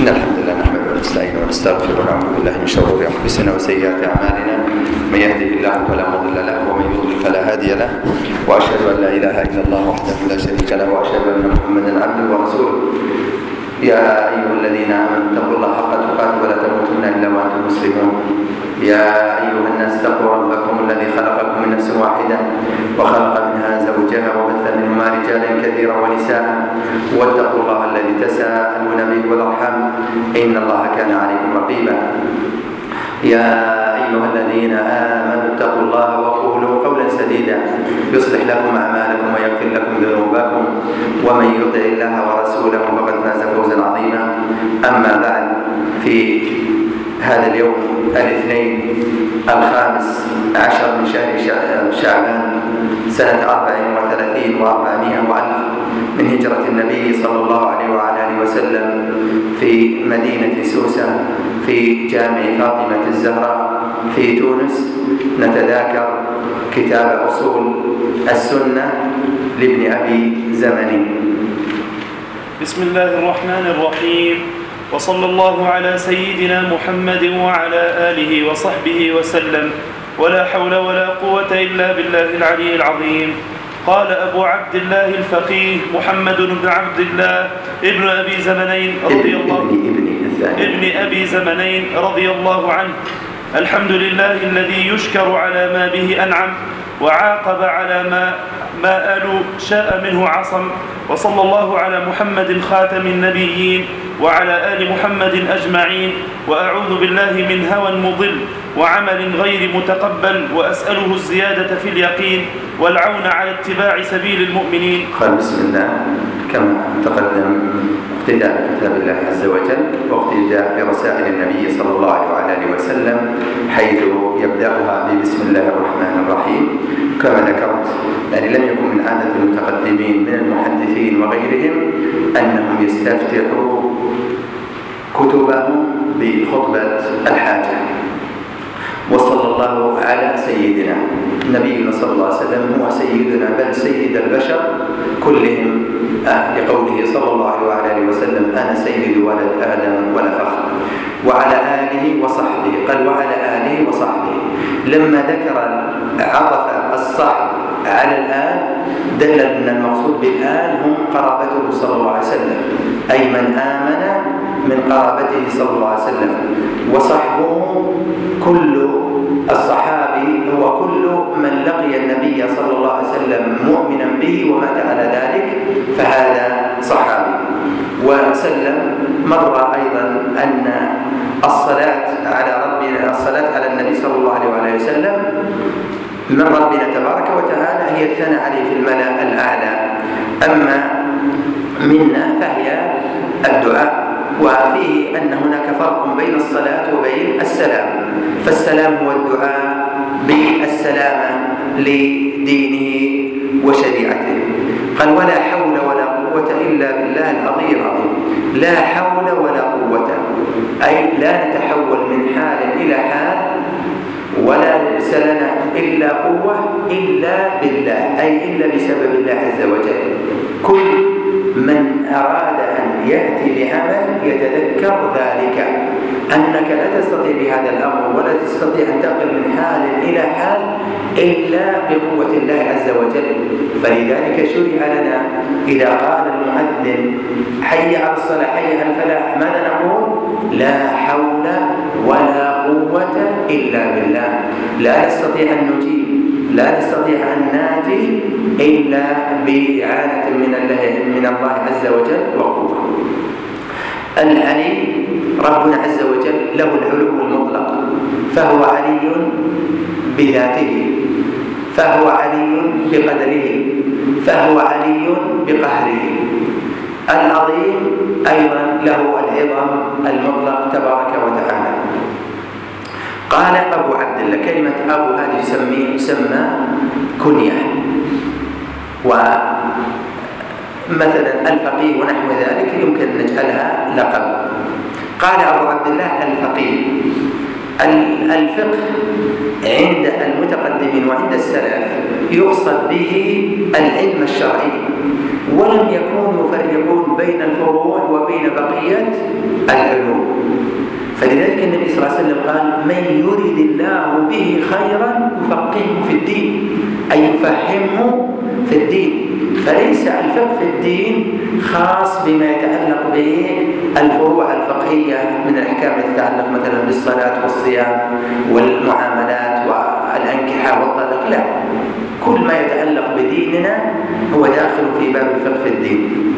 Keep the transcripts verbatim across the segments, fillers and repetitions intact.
إن الحمد لله نحمده ونستعينه ونستغفره ونعوذ بالله من شرور أنفسنا وسيئات أعمالنا، من يهده الله فلا مضل له ومن يضلل فلا هادي له، وأشهد أن لا إله إلا الله وحده لا شريك له، وأشهد أن محمدا عبده ورسوله. يا أيها الذين آمنوا اتقوا الله حق تقاته ولا تموتن إلا وأنتم مسلمون. يا أيها الناس اتقوا ربكم الذي خلقكم من نفس واحدة وخلق منها زوجها وبث منهما رجالا كثيرا ونساء، واتقوا الله الذي تساءلون به والأرحام إن الله كان عليكم رقيبا. يا أيها الذين آمنوا اتقوا الله وقولوا قولا سديدا يصلح لكم أعمالكم ويغفر لكم ذنوبكم، ومن يطع الله ورسوله فقد فاز فوزا عظيما. أما بعد، في هذا اليوم الاثنين الخامس عشر من شهر شعبان سنة أربع وثلاثين وأربعمائة وألف من هجرة النبي صلى الله عليه وعلى آله وسلم في مدينة سوسة في جامع فاطمة الزهراء في تونس، نتذاكر كتاب أصول السنة لابن أبي زمني. بسم الله الرحمن الرحيم، وصلى الله على سيدنا محمد وعلى آله وصحبه وسلم، ولا حول ولا قوة إلا بالله العلي العظيم. قال أبو عبد الله الفقيه محمد بن عبد الله ابن أبي زمنين رضي الله ابن أبي زمنين رضي الله عنه: الحمد لله الذي يشكر على ما به أنعم، وعاقب على ما ما آل شاء منه عصم، وصلى الله على محمد خاتم النبيين وعلى آل محمد أجمعين، وأعوذ بالله من هوى مضل وعمل غير متقبل، وأسأله الزيادة في اليقين والعون على اتباع سبيل المؤمنين. قال بسم الله كما تقدم، اقتداء بكتاب الله عز وجل واقتداء برسائل النبي صلى الله عليه وعلى آله وسلم، حيث يبدأها ببسم الله الرحمن الرحيم. كما ذكرت، يعني لم يكن من عادة المتقدمين من المحدثين وغيرهم أنهم يستفتحوا كتبهم بخطبة الحاجة. وصلى الله على سيدنا نبينا صلى الله عليه وسلم، هو سيدنا بل سيد البشر كلهم، لقوله صلى الله عليه وعلى آله وسلم: أنا سيد ولد آدم ولا فخر. وعلى آله وصحبه، قال وعلى آله وصحبه. لما ذكر عطف الصحب على الآل دل أن المقصود بالآل هم قرابته صلى الله عليه وسلم، أي من آمن من قرابته صلى الله عليه وسلم. وصحبه كل الصحابي هو كل من لقي النبي صلى الله عليه وسلم مؤمنا به ومات على ذلك فهذا صحابي. وسلم مر أيضا أن الصلاة على ربنا الصلاة على النبي صلى الله عليه وآله وسلم من ربنا تبارك وتعالى هي الثناء عليه في الملأ الأعلى، أما منا فهي الدعاء. وفيه أن هناك فرق بين الصلاة وبين السلام، فالسلام هو الدعاء بالسلامة لدينه وشريعته. قال ولا حول ولا قوة إلا بالله العظيم العظيم. لا حول ولا قوة، أي لا نتحول من حال إلى حال، ولا ليس لنا إلا قوة إلا بالله، أي إلا بسبب الله عز وجل. كل من أراد أن يأتي بعمل يتذكر ذلك، أنك لا تستطيع بهذا الأمر ولا تستطيع أن تنقل من حال إلى حال إلا بقوة الله عز وجل. فلذلك شرع لنا إذا قال المؤذن حي على الصلاة حي على الفلاح ماذا نقول؟ لا حول ولا قوة إلا بالله. لا نستطيع أن نجيب، لا نستطيع أن ناتي إلا بإعانة من الله من الله عز وجل وقوة. العلي ربنا عز وجل له العلو المطلق، فهو علي بذاته، فهو علي بقدره، فهو علي بقهره. العظيم أيضا له العظم المطلق تبارك وتعالى. قال أبو عبد الله، كلمة أبو هذه تسمى كنية، ومثلا الفقيه ونحو ذلك يمكن أن نجعلها لقب. قال أبو عبد الله الفقيه. الفقه عند المتقدمين وعند السلف يقصد به العلم الشرعي، ولم يكونوا يفرقون بين الفروع وبين بقية العلوم. فلذلك النبي صلى الله عليه وسلم قال: من يرد الله به خيرا يفقهه في الدين، أي يفهمه في الدين. فليس الفقه في الدين خاص بما يتعلق بالفروع الفقهية من الأحكام التي تتعلق مثلا بالصلاة والصيام والمعاملات والأنكحة والطلاق، لا، كل ما يتعلق بديننا هو داخل في باب الفقه في الدين.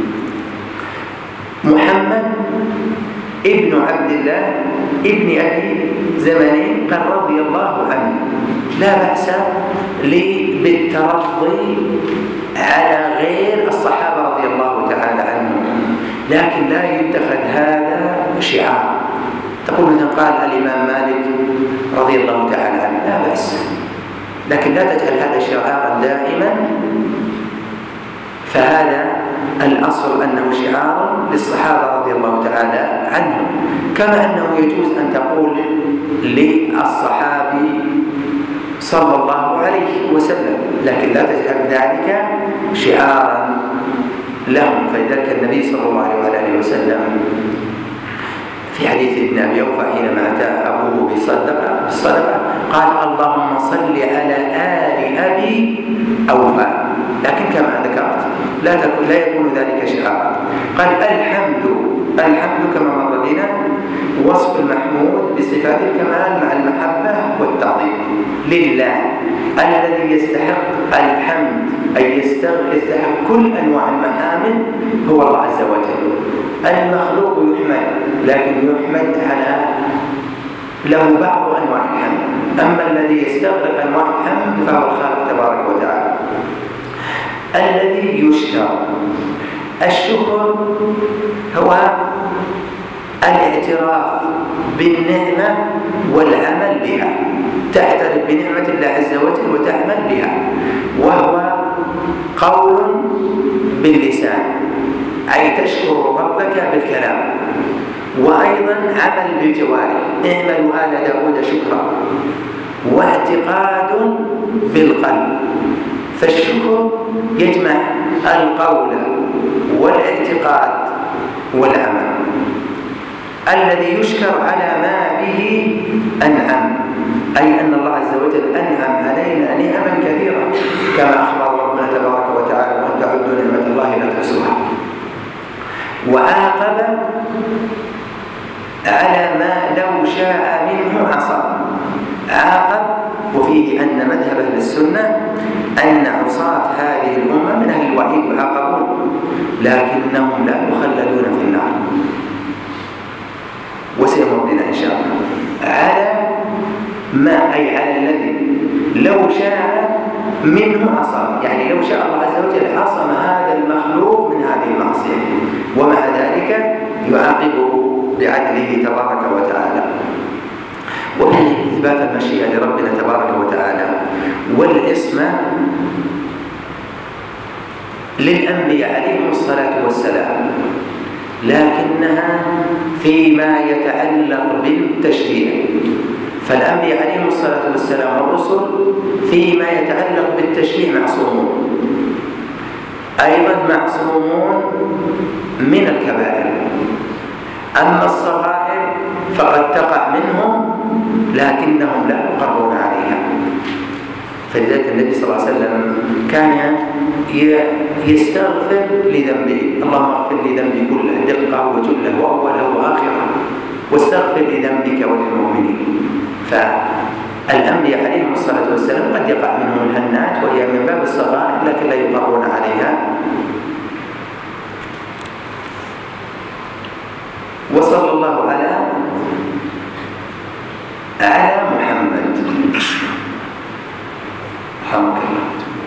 محمد ابن عبد الله ابن أبي زمانين قال رضي الله عنه: لا بأس لي بالترضي على غير الصحابة رضي الله تعالى عنهم، لكن لا يتخذ هذا شعار. تقول مثلا قال الإمام مالك رضي الله تعالى عنه، لا بأس، لكن لا تجعل هذا شعارا دائما، فهذا الأصل أنه شعار للصحابة رضي الله تعالى عنهم. كما أنه يجوز أن تقول للصحابي صلى الله عليه وسلم، لكن لا تجعل ذلك شعارا لهم. فلذلك النبي صلى الله عليه وسلم في حديث ابن أبي أوفى حينما أتى أبوه بالصدقة بالصدقة قال: اللهم صل على آل أبي أوفى، لكن كما ذكرت لا تكون لا يكون ذلك شعارا. قال: الحمد الحمد كما مر بنا وصف المحمود بصفات الكمال مع المحبة والتعظيم لله الذي يستحق الحمد، أي يستحق كل أنواع المحامد هو الله عز وجل. المخلوق يحمد، لكن يحمد على له بعض أنواع الحمد، أما الذي يستغرق أنواع الحمد فهو الخالق تبارك وتعالى. الذي يشكر، الشكر هو الاعتراف بالنعمة والعمل بها، تعترف بنعمة الله عز وجل وتعمل بها، وهو قول باللسان أي تشكر ربك بالكلام، وأيضا عمل بالجوارح، اعملوا آل داود شكرا، واعتقاد بالقلب. فالشكر يجمع القول والاعتقاد والعمل. الذي يشكر على ما به أنعم، أي أن الله عز وجل أنعم علينا نعما كثيرة، كما أخبر ربنا تبارك وتعالى: وأن تعدوا نعمة الله لا تحصوها. وعاقب على ما لو شاء منه عصى، عاقب. وفيه أن مذهب أهل السنة أن عصاة هذه الأمة من أهل الوعيد يعاقبون، لكنهم لا يخلدون في النار. وسيمر بنا إن شاء الله على ما أي على الذي لو شاء منه عصم، يعني لو شاء الله عز وجل عصم هذا المخلوق من هذه المعصية، ومع ذلك يعاقبه بعدله تبارك وتعالى. وفيه إثبات المشيئة لربنا تبارك وتعالى والعصمة للأنبياء عليهم الصلاة والسلام، لكنها فيما يتعلق بالتشريع. فالأنبياء عليهم الصلاة والسلام والرسل فيما يتعلق بالتشريع معصومون، أيضا معصومون من الكبائر. أما الصغائر فقد تقع منهم لكنهم لا يقرون عليها. فلذلك النبي صلى الله عليه وسلم كان يستغفر لذنبه: اللهم اغفر لي ذنبي كله دقه وجله واوله واخره، واستغفر لذنبك وللمؤمنين. فالأنبياء عليهم الصلاة والسلام قد يقع منهم الهنات وهي من باب الصغائر لكن لا يقرون عليها. وصلى الله على على محمد رحمك الله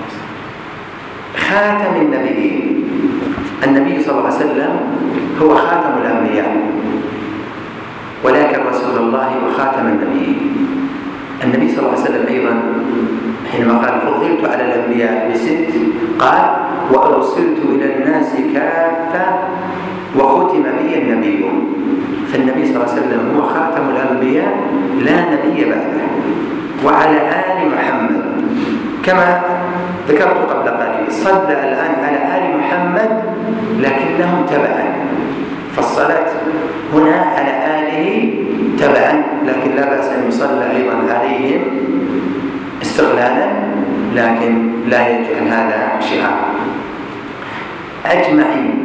خاتم النبيين. النبي صلى الله عليه وسلم هو خاتم الأنبياء، ولكن رسول الله وخاتم النبيين. النبي صلى الله عليه وسلم أيضا حينما قال: فضلت على الأنبياء بست، قال: وأرسلت إلى الناس كافة وختم بي النبيون. فالنبي صلى الله عليه وسلم هو خاتم الأنبياء لا نبي بعده. وعلى آل محمد كما ذكرت قبل قليل، صلى الآن على آل محمد محمد لكنهم تبعا، فالصلاة هنا على آله تبعا، لكن لا بأس أن يصلى أيضا عليهم استغلالا، لكن لا يجعل هذا شعار. أجمعين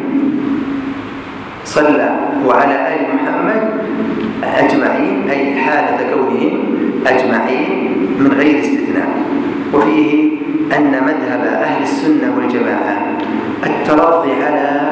صلى وعلى آل محمد أجمعين، أي حالة كونهم أجمعين من غير استثناء. وفيه أن مذهب أهل السنة والجماعة الترضي على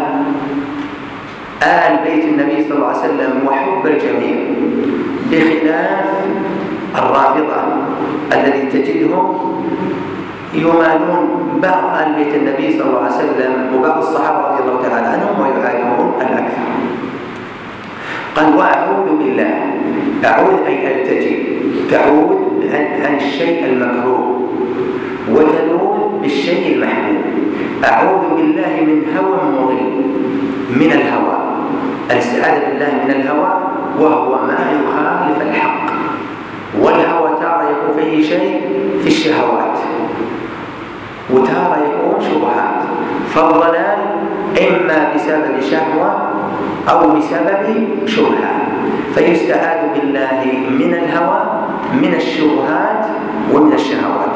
آل بيت النبي صلى الله عليه وسلم وحب الجميع، بخلاف الرافضة الذي تجدهم يمالون بعض آل بيت النبي صلى الله عليه وسلم وبعض الصحابة رضي الله تعالى عنهم ويعادون الأكثر. قال وأعوذ بالله، أعوذ أي ألتجي، تعود عن الشيء المكروه وتنود بالشيء المحبوب. أعوذ بالله من هوى مضل، من الهوى، الاستعاذة بالله من الهوى وهو ما يخالف الحق، والهوى تارة يكون فيه شيء في الشهوات وتارة يكون شبهات، فالضلال إما بسبب شهوة أو بسبب شبهة، فيستعاذ بالله من الهوى من الشبهات ومن الشهوات.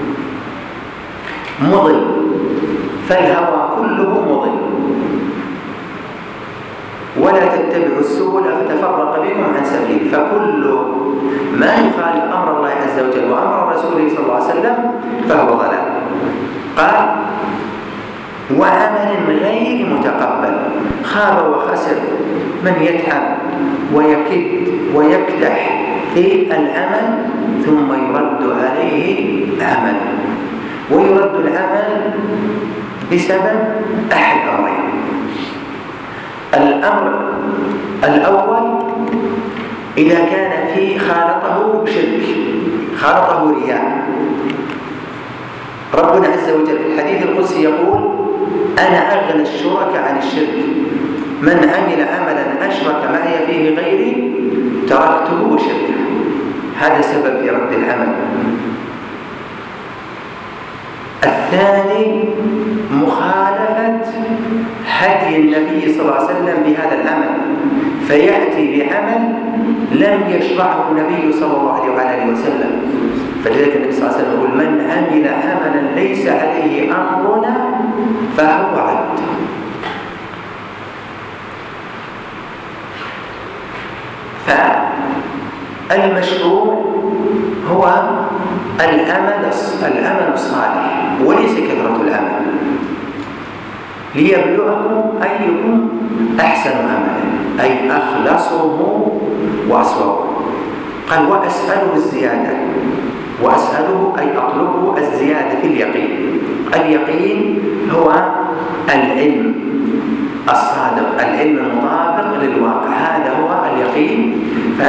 مضل، فالهوى كله مضل، ولا تتبعوا السبل فتفرق بكم عن سبيله، فكل ما يخالف أمر الله عز وجل وأمر رسوله صلى الله عليه وسلم فهو ضلال. قال وعمل غير متقبل، خاب وخسر من يتعب ويكد ويكدح في العمل ثم يرد عليه عمل، ويرد العمل بسبب أحد أمرين. الأمر الأول إذا كان في خالطه شرك، خالطه رياء. ربنا عز وجل في الحديث القدسي يقول أنا أغنى الشرك عن الشرك، من عمل عملا أشرك معي فيه غيري تركته وشركه. هذا سبب في رد العمل. الثاني مخالفة هدي النبي صلى الله عليه وسلم بهذا العمل، فيأتي بعمل لم يشرعه النبي صلى الله عليه وسلم. فلذلك النبي صلى الله عليه وسلم يقول من عمل عملا ليس عليه أمرنا فهو رد. فالمشروع هو العمل العمل الصالح وليس كثرة العمل، ليبلوكم أيكم أحسن عملا، أي أخلصه وأصوبه. قال وأسأله الزيادة، وأسأله أي أطلبه الزيادة في اليقين. اليقين هو العلم الصادق، العلم المطابق للواقع، هذا هو اليقين.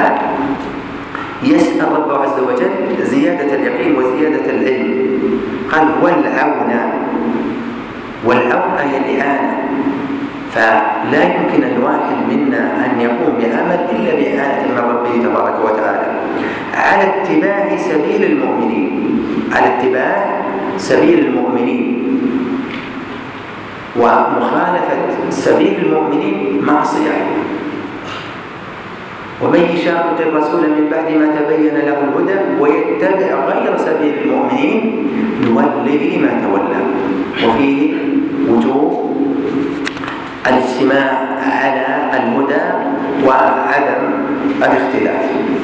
فيسأل ربه عز وجل زيادة اليقين وزيادة العلم. قال والعون، والعون هي الإعانة، فلا يمكن الواحد منا أن يقوم بعمل إلا بإعانة من ربه تبارك وتعالى على اتباع سبيل المؤمنين، على اتباع سبيل المؤمنين. ومخالفة سبيل المؤمنين معصية، ومن يشاقق الرسول من بعد ما تبين له الهدى ويتبع غير سبيل المؤمنين نوله ما تولى. وفيه وجوب الاجتماع على الهدى وعدم الاختلاف.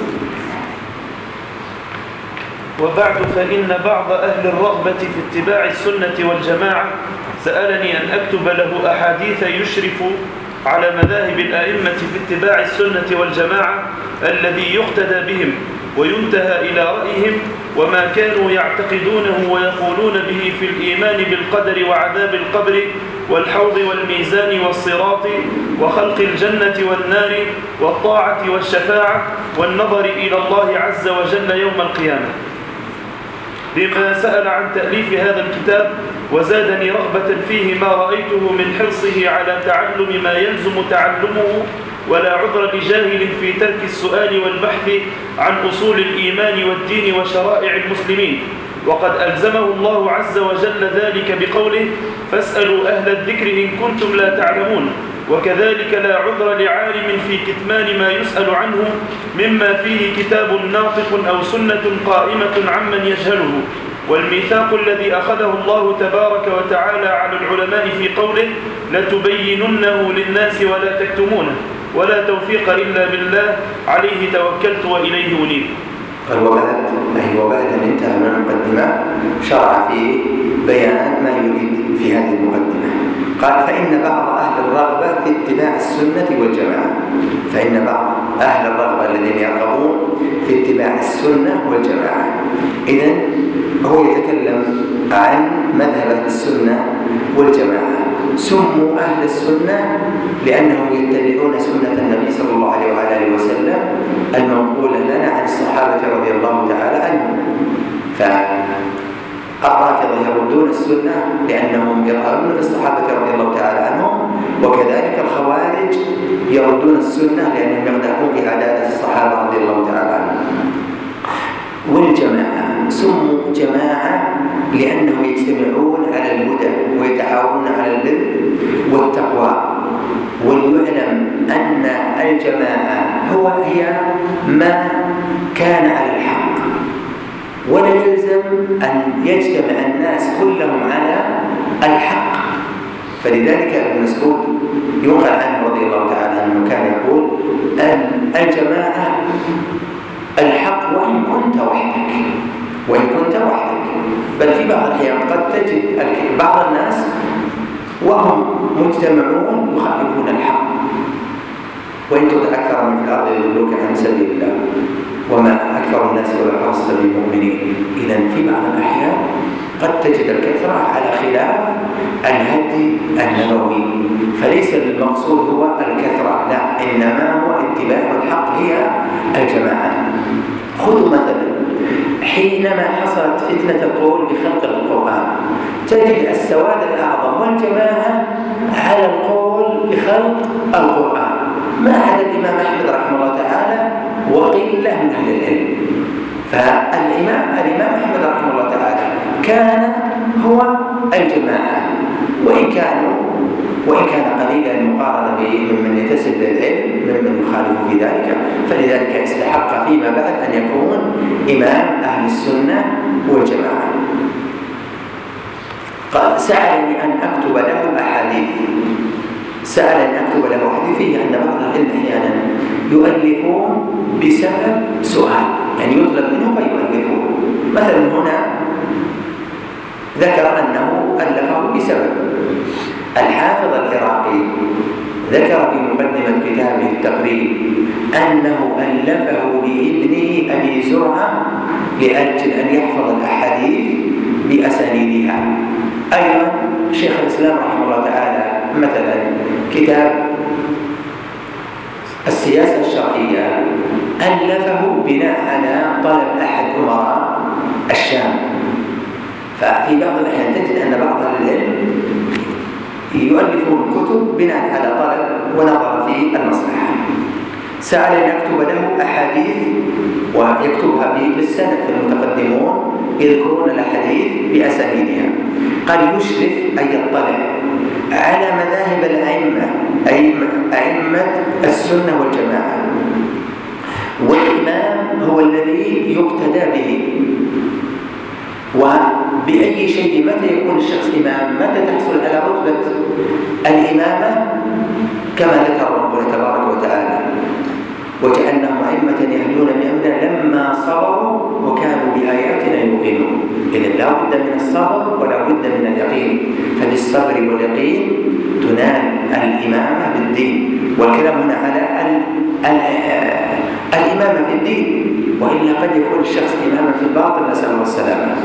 وبعد، فإن بعض أهل الرغبة في اتباع السنة والجماعة سألني أن أكتب له أحاديث يشرف على مذاهب الأئمة في اتباع السنة والجماعة الذي يقتدى بهم وينتهى إلى رأيهم وما كانوا يعتقدونه ويقولون به في الإيمان بالقدر وعذاب القبر والحوض والميزان والصراط وخلق الجنة والنار والطاعة والشفاعة والنظر إلى الله عز وجل يوم القيامة. لما سأل عن تأليف هذا الكتاب وزادني رغبة فيه ما رأيته من حرصه على تعلم ما يلزم تعلمه، ولا عذر لجاهل في ترك السؤال والبحث عن أصول الإيمان والدين وشرائع المسلمين، وقد ألزمه الله عز وجل ذلك بقوله فاسألوا أهل الذكر إن كنتم لا تعلمون. وكذلك لا عذر لعالم في كتمان ما يسأل عنه مما فيه كتاب ناطق أو سنة قائمة عمن يجهله. والميثاق الذي أخذه الله تبارك وتعالى على العلماء في قوله لتبيننه للناس ولا تكتمونه ولا توفيق إلا بالله عليه توكلت وإليه أنيب. قال وبعد أي وبعد أن انتهى من المقدمة شرع في بيان ما يريد في هذه المقدمة. قال فإن بعض أهل الرغبة في اتباع السنة والجماعة فإن بعض أهل الرغبة الذين يرغبون في اتباع السنة والجماعة. إذن هو يتكلم عن مذهب أهل السنة والجماعة. سموا أهل السنة لأنهم يتبعون سنة النبي صلى الله عليه وآله وسلم المنقولة لنا عن الصحابة رضي الله تعالى عنهم. فالرافضة يردون السنة لأنهم يرغبون في الصحابة رضي الله تعالى عنهم، وكذلك الخوارج يردون السنة لأنهم يقدحون في عدالة الصحابة رضي الله تعالى عنهم. والجماعة سموا جماعة لأنهم يجتمعون على الهدى ويتعاونون على البر والتقوى. وليعلم أن الجماعة هو هي ما كان على الحق، ولا يلزم أن يجتمع الناس كلهم على الحق. فلذلك ابن مسعود يقال عنه رضي الله تعالى عنه كان يقول الجماعة الحق وإن كنت وحدك وإن كنت وحدك. بل في بعض الأحيان قد تجد بعض الناس وهم مجتمعون يخالفون الحق، وإن تطع أكثر من في الأرض يضلوك عن سبيل الله وما أكثر الناس ولو حرصت بالمؤمنين. إذن في بعض الأحيان قد تجد الكثرة على خلاف الهدي النبوي، فليس المقصود هو الكثرة، لا، إنما هو اتباع الحق هي الجماعة. خذوا مثلا حينما حصلت فتنة القول بخلق القرآن تجد السواد الأعظم والجماعة على القول بخلق القرآن ما عدا الإمام أحمد رحمه الله تعالى وقلة من أهل العلم. فالإمام الإمام أحمد رحمه الله تعالى كان هو الجماعة، وإن كانوا وإن كان قليلا مقارنة بمن يتسب للعلم ممن يخالف في ذلك، فلذلك استحق فيما بعد أن يكون إمام أهل السنة والجماعة. قال سألني أن أكتب له أحاديث سألني أن أكتب له أحاديث فيه أن بعض العلم أحيانا يؤلفون بسبب سؤال، يعني يطلب منهم فيؤلفون. مثلا هنا ذكر أنه ألفه بسبب. الحافظ العراقي ذكر في مقدمة كتابه التقريب أنه ألفه لابنه أبي زرعة لأجل أن يحفظ الأحاديث بأسانيدها. أيضا شيخ الإسلام رحمه الله تعالى مثلا كتاب السياسة الشرعية ألفه بناء على طلب أحد أمراء الشام. ففي بعض الأحيان تجد أن بعض العلم يؤلفون الكتب بناء على طلب ونظر في المصلحة. سأل أن يكتب له أحاديث ويكتبها بالسند، في المتقدمون يذكرون الأحاديث بأسانيدها. قال يشرف أي يطلع على مذاهب الأئمة أئمة السنة والجماعة، والإمام هو الذي يقتدى به. وبأي شيء متى يكون الشخص إمام؟ متى تحصل على رتبة الإمامة؟ كما ذكر ربنا تبارك وتعالى وجعلناهم أئمة يهدون بأمرنا لما صبروا وكانوا بآياتنا يوقنون. إذن لا بد من الصبر ولا بد من اليقين، فبالصبر واليقين تنال الإمامة بالدين. والكلام هنا على ال ال الإمامة في الدين، وإلا قد يكون الشخص إماما في الباطل، نسأل الله السلامة.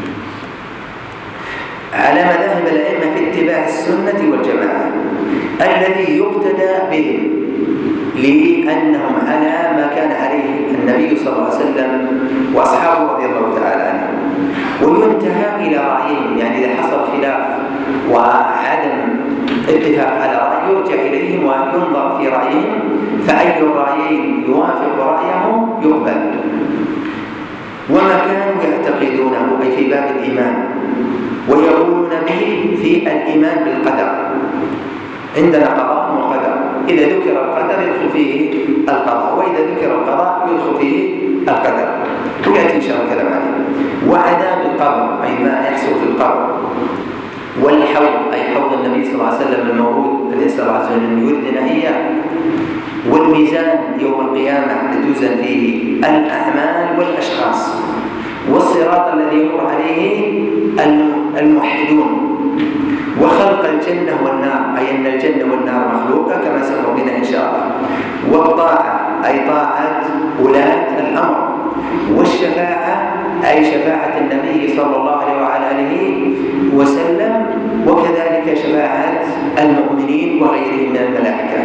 على مذاهب الأئمة في اتباع السنة والجماعة الذي يقتدى بهم لأنهم على ما كان عليه النبي صلى الله عليه وسلم وأصحابه رضي الله تعالى عنهم. وينتهى إلى رأيهم، يعني إذا حصل خلاف وعدم اتفاق على رأي يرجع إليهم وينظر في رأيهم، فأي الرأيين يوافق رأيه يقبل. وما كانوا يعتقدونه أي في باب الإيمان ويقولون به في الإيمان بالقدر. عندنا قضاء وقدر، إذا ذكر القدر يدخل فيه القضاء، وإذا ذكر القضاء يدخل فيه القدر، ويأتي إن شاء الله الكلام عليه. وعذاب القبر أي ما يحصل في القبر، والحوض أي حوض النبي صلى الله عليه وسلم المورود الذي نسأل الله عز وجل أن يردنا إياه، والميزان يوم القيامة لتوزن فيه الأعمال والأشخاص، والصراط الذي يمر عليه الموحدون، وخلق الجنة والنار أي أن الجنة والنار مخلوقة كما سنرى بنا إن شاء الله، والطاعة أي طاعة ولاة الأمر، والشفاعة أي شفاعة النبي صلى الله عليه وعلى آله وسلم، وكذلك شفاعة المؤمنين وغيرهم من الملائكة.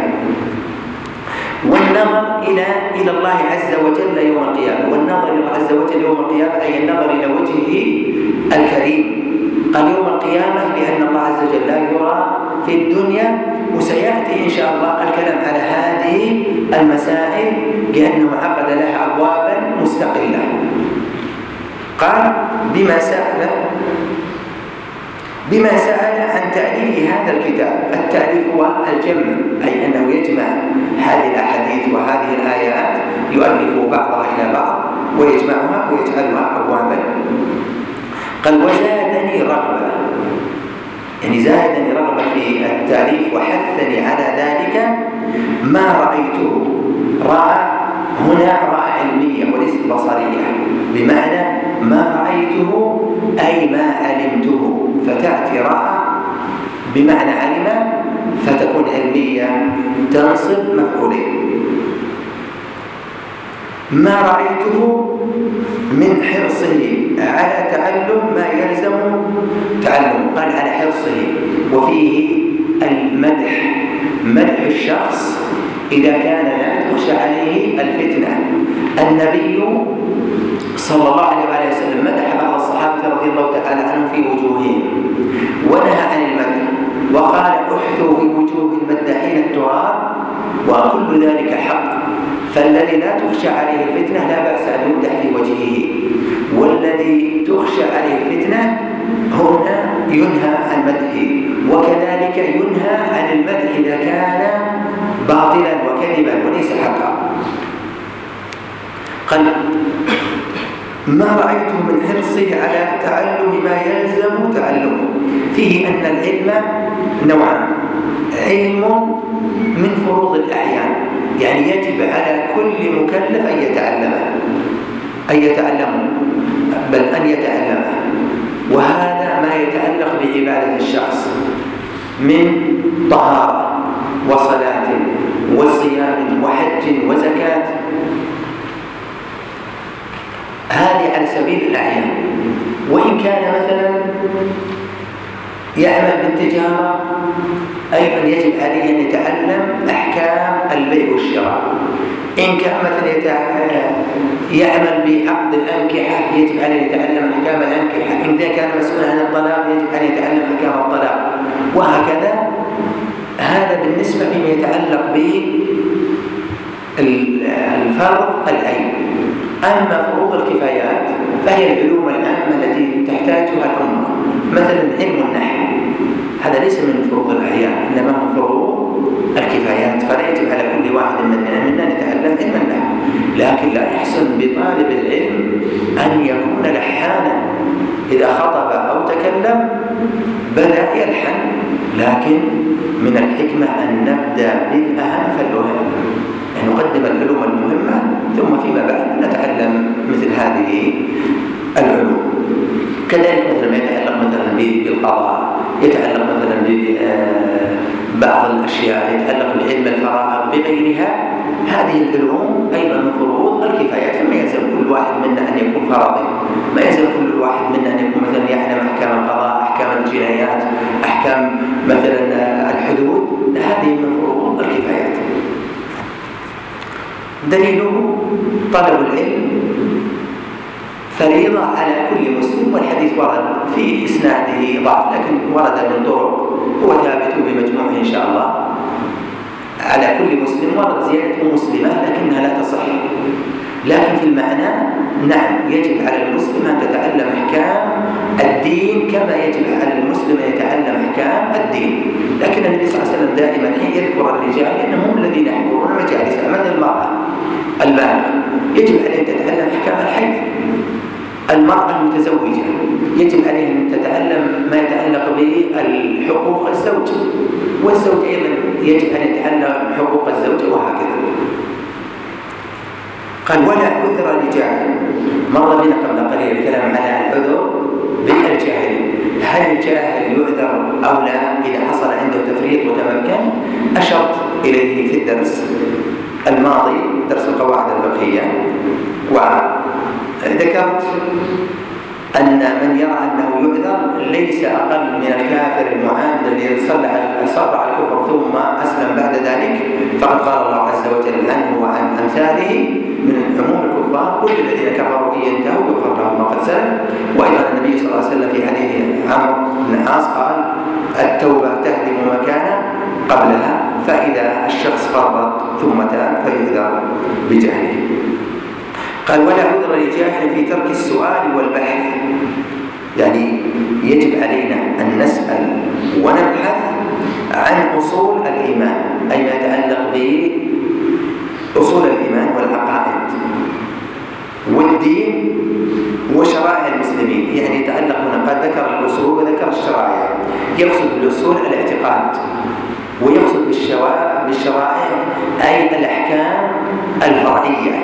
والنظر إلى إلى الله عز وجل يوم القيامة، والنظر إلى الله عز وجل يوم القيامة أي النظر إلى وجهه الكريم. قال يوم القيامة لأن الله عز وجل لا يرى في الدنيا، وسيأتي إن شاء الله الكلام على هذه المسائل لأنه عقد لها أبوابا مستقلة. قال بما سأل بما سأل عن تأليف هذا الكتاب. التأليف هو الجمع، أي أنه يجمع هذه الأحاديث وهذه الآيات، يؤلف بعضها إلى بعض ويجمعها ويجعلها أبوابا. قال وزادني رغبة، يعني زادني رغبة في التأليف وحثني على ذلك ما رأيته. رأى هنا رأى علمية وليست بصرية، بمعنى ما رأيته أي ما علمته، فتأتي رأى بمعنى علم فتكون علمية تنصب مفعولين. ما رأيته من حرصه على تعلم ما يلزم تعلم، قال على حرصه، وفيه المدح، مدح الشخص إذا كان لا تخشى عليه الفتنة. النبي صلى الله عليه وسلم مدح بعض الصحابة رضي الله تعالى عنهم في وجوههم ونهى عن المدح، وقال احثوا في وجوه المداحين التراب وكل ذلك حق. فالذي لا تخشى عليه الفتنة لا بأس أن يمدح في وجهه، والذي تخشى عليه الفتنة هنا ينهى عن مدحه، وكذلك ينهى عن المدح إذا كان باطلا وكذبا وليس حقا. قال ما رأيته من حرصه على تعلم ما يلزم تعلمه، فيه أن العلم نوعان: علم من فروض الأعيان، يعني يجب على كل مكلف أن يتعلمه أن يتعلمه بل أن يتعلمه، وهذا ما يتعلق بعبادة الشخص من طهارة وصلاة وصيام وحج وزكاة، هذه على سبيل الأعيان. وإن كان مثلا يعمل بالتجارة أيضا يجب عليه أن يتعلم أحكام البيع والشراء. إن كان مثلا يعمل بعقد الأنكحة يجب عليه أن يتعلم أحكام الأنكحة. إن كان مسؤولا عن الطلاق يجب أن يتعلم أحكام الطلاق، وهكذا. هذا بالنسبة فيما يتعلق بالفرض العين. أما فروض الكفايات فهي العلوم العامة التي تحتاجها الأمة، مثلا علم النحو، هذا ليس من فروض الأعيان إنما من فروض الكفايات، فلا يجب على كل واحد منا أن يتعلم علم النحو. لكن لا يحسن بطالب العلم أن يكون لحانا، إذا خطب أو تكلم بدأ يلحن، لكن من الحكمة أن نبدأ بالأهم فالأهم، يعني نقدم العلوم المهمة ثم فيما بعد نتعلم مثل هذه العلوم. كذلك مثلا ما يتعلق مثلا بالقضاء، يتعلق مثلا ببعض الأشياء، يتعلق بعلم الفرائض بغيرها، هذه العلوم أيضا من فروض الكفايات. فما يلزم كل واحد منا أن يكون فرضي، ما يلزم كل واحد منا أن يكون مثلا يعلم أحكام القضاء، أحكام الجنايات، أحكام مثلا الحدود، هذه من فروض الكفايات. دليله طلب العلم فريضة على كل مسلم، والحديث ورد في إسناده ضعف لكن ورد من طرق هو ثابت بمجموعه إن شاء الله. على كل مسلم ورد زيادة مسلمة لكنها لا تصح، لكن في المعنى نعم يجب على المسلم أن تتعلم أحكام الدين كما يجب على المسلم أن يتعلم أحكام الدين. لكن النبي صلى الله عليه وسلم دائما حين يذكر الرجال لأنهم الذين يحضرون مجالس، مثل المرأة البالغة يجب عليها أن تتعلم أحكام الحيض. المرأة المتزوجة يجب عليها أن تتعلم ما يتعلق بحقوق الزوج، والزوج أيضا يجب أن يتعلم حقوق الزوجة، وهكذا. قال ولا عذر لجاهل. مر بنا قبل قليل الكلام على العذر بالجاهل، هل الجاهل يعذر أو لا إذا حصل عنده تفريط وتمكن؟ أشرت إليه في الدرس الماضي، درس القواعد الفقهية، وذكرت أن من يرى أنه يعذر ليس أقل من الكافر المعاند الذي صلى على الكفر ثم أسلم بعد ذلك، فقد قال الله عز وجل عنه وعن أمثاله من عموم الكفار كل الذين كفروا إن ينتهوا يغفر لهم ما قد سلف. وأيضا النبي صلى الله عليه وسلم في حديث عمرو بن العاص قال التوبة تهدم ما كان قبلها، فإذا الشخص فرط ثم تاب فيعذر بجهله. قال ولا عذر لجاهل في ترك السؤال والبحث، يعني يجب علينا أن نسأل ونبحث عن أصول الإيمان، أي ما يتعلق بأصول الإيمان والعقائد والدين وشرائع المسلمين. يعني يتعلق هنا قد ذكر الأصول وذكر الشرائع، يقصد بالأصول الاعتقاد، ويقصد بالشرائع أي الأحكام الفرعية.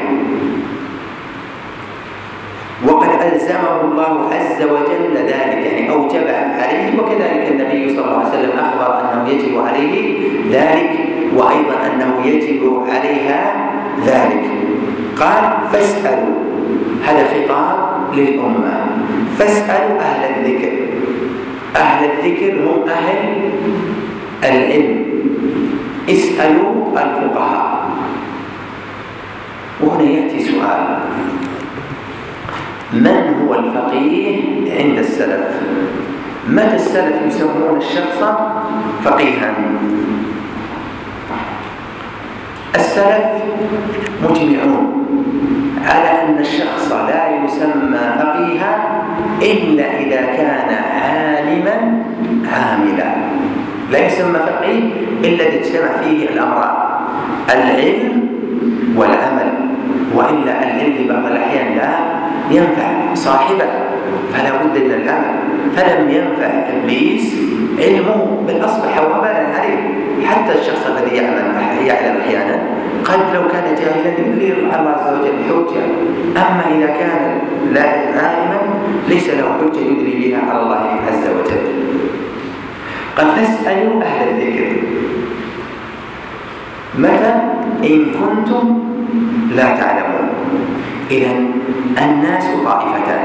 وقد ألزمه الله عز وجل ذلك، يعني أوجب عليه، وكذلك النبي صلى الله عليه وسلم أخبر أنه يجب عليه ذلك، وأيضا أنه يجب عليها ذلك. قال فاسألوا، هذا خطاب للأمة، فاسألوا أهل الذكر. أهل الذكر هم أهل العلم، اسألوا الفقهاء. وهنا يأتي سؤال: من هو الفقيه عند السلف؟ متى السلف يسمون الشخص فقيها؟ السلف مجمعون على أن الشخص لا يسمى فقيها إلا إذا كان عالما عاملا. لا يسمى فقيه إلا إذا اجتمع فيه الأمران، العلم والعمل، وإلا العلم في بعض الأحيان لا ينفع صاحبه، فلا بد من العمل. فلم ينفع إبليس علمه، بل أصبح وبالا عليه. حتى الشخص الذي يعلم يعلم أحيانا قد لو كان جاهلا يدري الله عز وجل حجة، أما إذا كان لا عالما ليس له حجة يدري بها على الله عز وجل. قد فاسألوا أهل الذكر متى؟ إن كنتم لا تعلمون. إذن الناس طائفتان: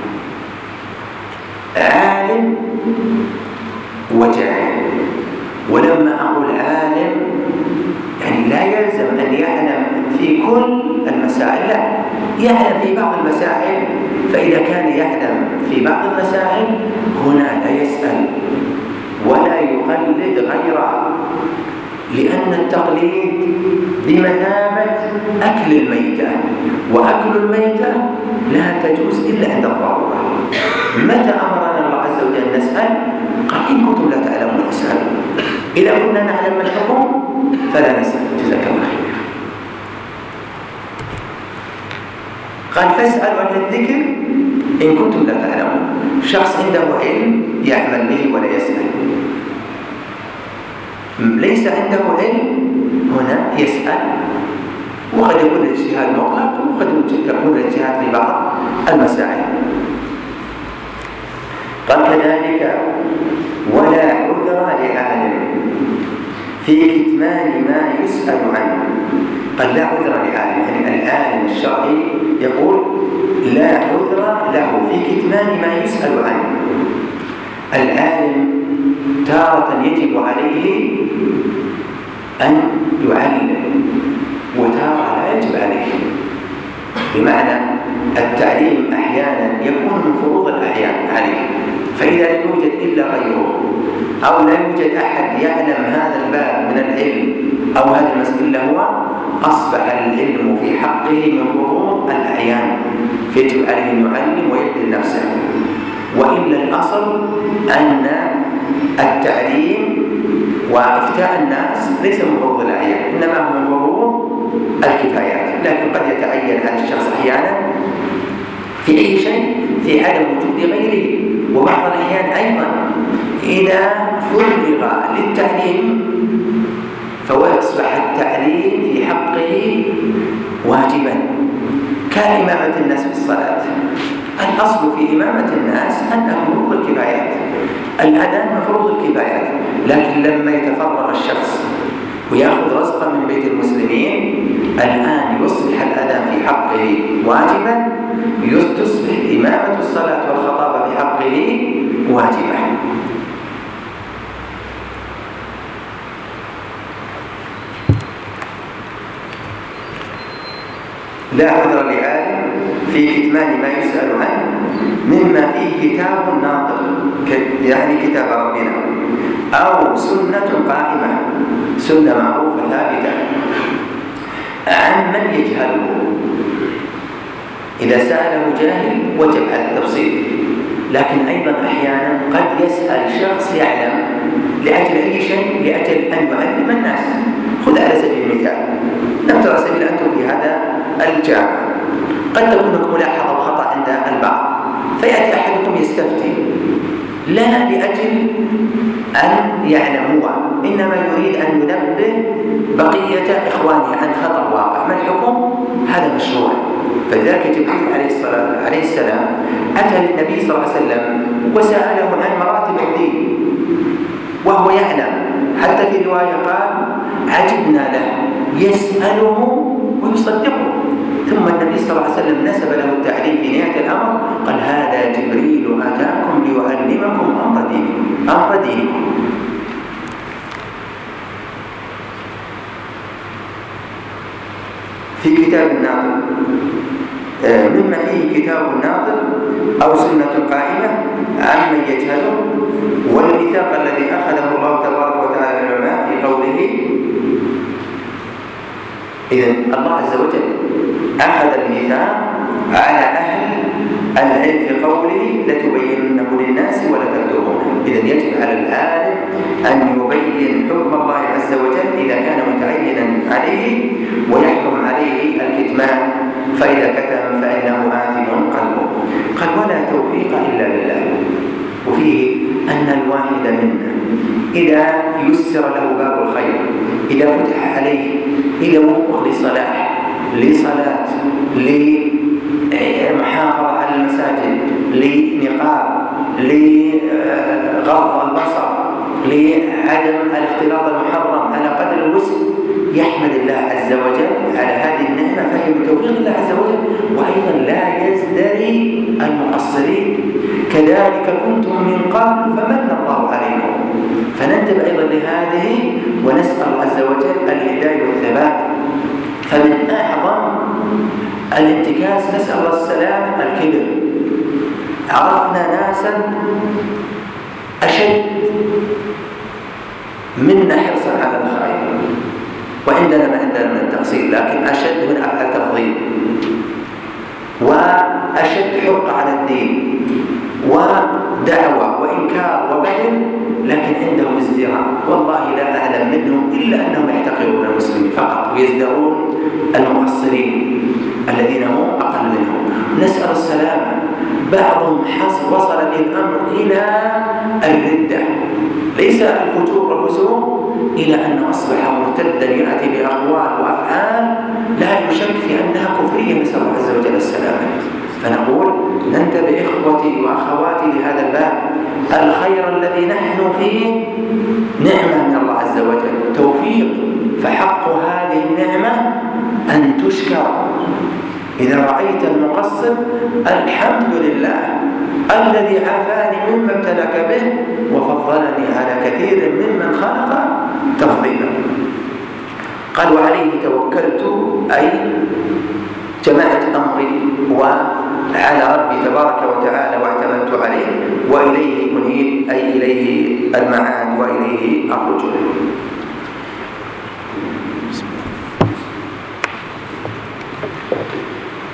عالم وجاهل. ولما أقول عالم يعني لا يلزم أن يعلم في كل المسائل، لا، يعلم في بعض المسائل. فإذا كان يعلم في بعض المسائل هنا لا يسأل ولا يقلد غيره، لأن التقليد بمثابة أكل الميتة، وأكل الميتة لا تجوز إلا عند الضرورة. متى أمرنا الله عز وجل أن نسأل؟ قال إن كنتم لا تعلمون اسألوا. إذا كنا نعلم الحكم فلا نسأل. جزاك الله خير. قال فاسألوا عن الذكر إن كنتم لا تعلمون. شخص عنده علم يعمل به ولا يسأل، ليس عنده علم هنا يسأل. وقد يكون الاجتهاد مطلق، وقد يكون الاجتهاد في بعض المسائل. قال كذلك ولا عذر لعالم في كتمان ما يسأل عنه. قال لا عذر لعالم، يعني العالم الشرعي يقول لا عذر له في كتمان ما يسأل عنه. العالم تارة يجب عليه أن يعلم، وتارة لا يجب عليه. بمعنى التعليم أحيانا يكون من فروض الأحيان عليه، فإذا لم يوجد إلا غيره أو لا يوجد أحد يعلم هذا الباب من العلم أو هذا المسألة هو، أصبح العلم في حقه من فروض مرور الأعيان، يجب عليه أن يعلم ويبذل نفسه. وإلا الأصل أن التعليم وإفتاء الناس ليس من فروض الأعيان، إنما هو من فروض الكفايات، لكن قد يتعين على الشخص أحيانا في أي شيء في عدم وجود غيره. وبعض الأحيان أيضا إذا فرغ للتعليم فيصبح التعليم في حقه واجبا، كإمامة الناس في الصلاة. الأصل في إمامة الناس أنها فروض الكفايات، الأذان مفروض الكفايات، لكن لما يتفرغ الشخص ويأخذ رزقا من بيت المسلمين الآن يصبح الأذان في حقه واجبا، تصبح إمامة الصلاة والخطابة في حقه واجبة. لا عذر لعالم في كتمان ما يسأل عنه مما فيه كتاب ناطق، يعني كتاب ربنا، أو سنة قائمة، سنة معروفة ثابتة، عن من يجهله. إذا سأله جاهل وجب على التفصيل، لكن أيضا أحيانا قد يسأل شخص يعلم لأجل أي شيء، لأجل أن يعلم الناس. خذ على سبيل المثال، نفترض سبيل أنتم في هذا الجامع، قد تكون ملاحظة وخطأ عند البعض، فيأتي أحدكم يستفتي لا لأجل أن يعلم هو، إنما يريد أن ينبه بقية إخوانه عن خطأ واقع. ما الحكم؟ هذا مشروع. فلذلك جبريل عليه الصلاة عليه السلام أتى للنبي صلى الله عليه وسلم وسأله عن مراتب الدين وهو يعلم، حتى في رواية قال عجبنا له يسأله ويصدقه. ثم النبي صلى الله عليه وسلم نسب له التعليم في نهاية الأمر، قال هذا جبريل أتاكم ليعلمكم أمر دينكم أمر دينكم. في كتاب الناطق مما فيه كتاب ناطق أو سنة قائمة عمن يجهله، والميثاق الذي أخذه الله تبارك وتعالى العلماء في قوله. إذن الله عز وجل أخذ الميثاق على أهل العلم في قوله لتبيننه للناس ولا تكتمونه. إذن يجب على العالم أن يبين حكم الله عز وجل إذا كان متعينا عليه ويحكم عليه الكتمان، فإذا كتم فإنه آثم قلبه. قال ولا توفيق إلا بالله. وفيه أن الواحد منا إذا يسر له باب الخير، إذا فتح عليه، إذا وفق لصلاح، لصلاة، لمحافظة على المساجد، لنقاب، لغض البصر، لعدم الاختلاط المحرم على قدر الوسع، يحمد الله عز وجل على هذه النعمة، فهي من توفيق الله عز وجل. وأيضا لا يزدري المقصرين، كذلك كنتم من قبل فمن الله عليكم. فننتبه أيضا لهذه ونسأل عز وجل الهداية والثبات. فمن أعظم الانتكاس نسأل الله السلام الكبر. عرفنا ناسا أشد منا حرصا على الخير، وعندنا ما عندنا من التقصير، لكن أشد من أفعال تفضيل، وأشد حرقة على الدين ودعوة وإنكار وبذل، لكن عندهم ازدراء. والله لا أعلم منهم إلا أنهم يحتقرون المسلمين فقط ويزدرون المقصرين الذين هم أقل منهم. نسأل السلامة. بعضهم وصل الأمر إلى الردة، ليس الفجور والفسوق، إلى أن أصبح مرتدا يأتي بأقوال وأفعال لا يشك في أنها كفرية، نسأل الله عز وجل السلامة. فنقول ننتبه إخوتي وأخواتي لهذا الباب. الخير الذي نحن فيه نعمة من الله عز وجل، توفيق، فحق هذه النعمة أن تشكر. إذا رأيت المقصر الحمد لله الذي عافاني مما ابتلك به وفضلني على كثير ممن خلق تفضيلا. قال وعليه توكلت، أي جمعت أمري وعلى ربي تبارك وتعالى واعتمدت عليه، وإليه أنيب، أي إليه المعاد وإليه الرجوع.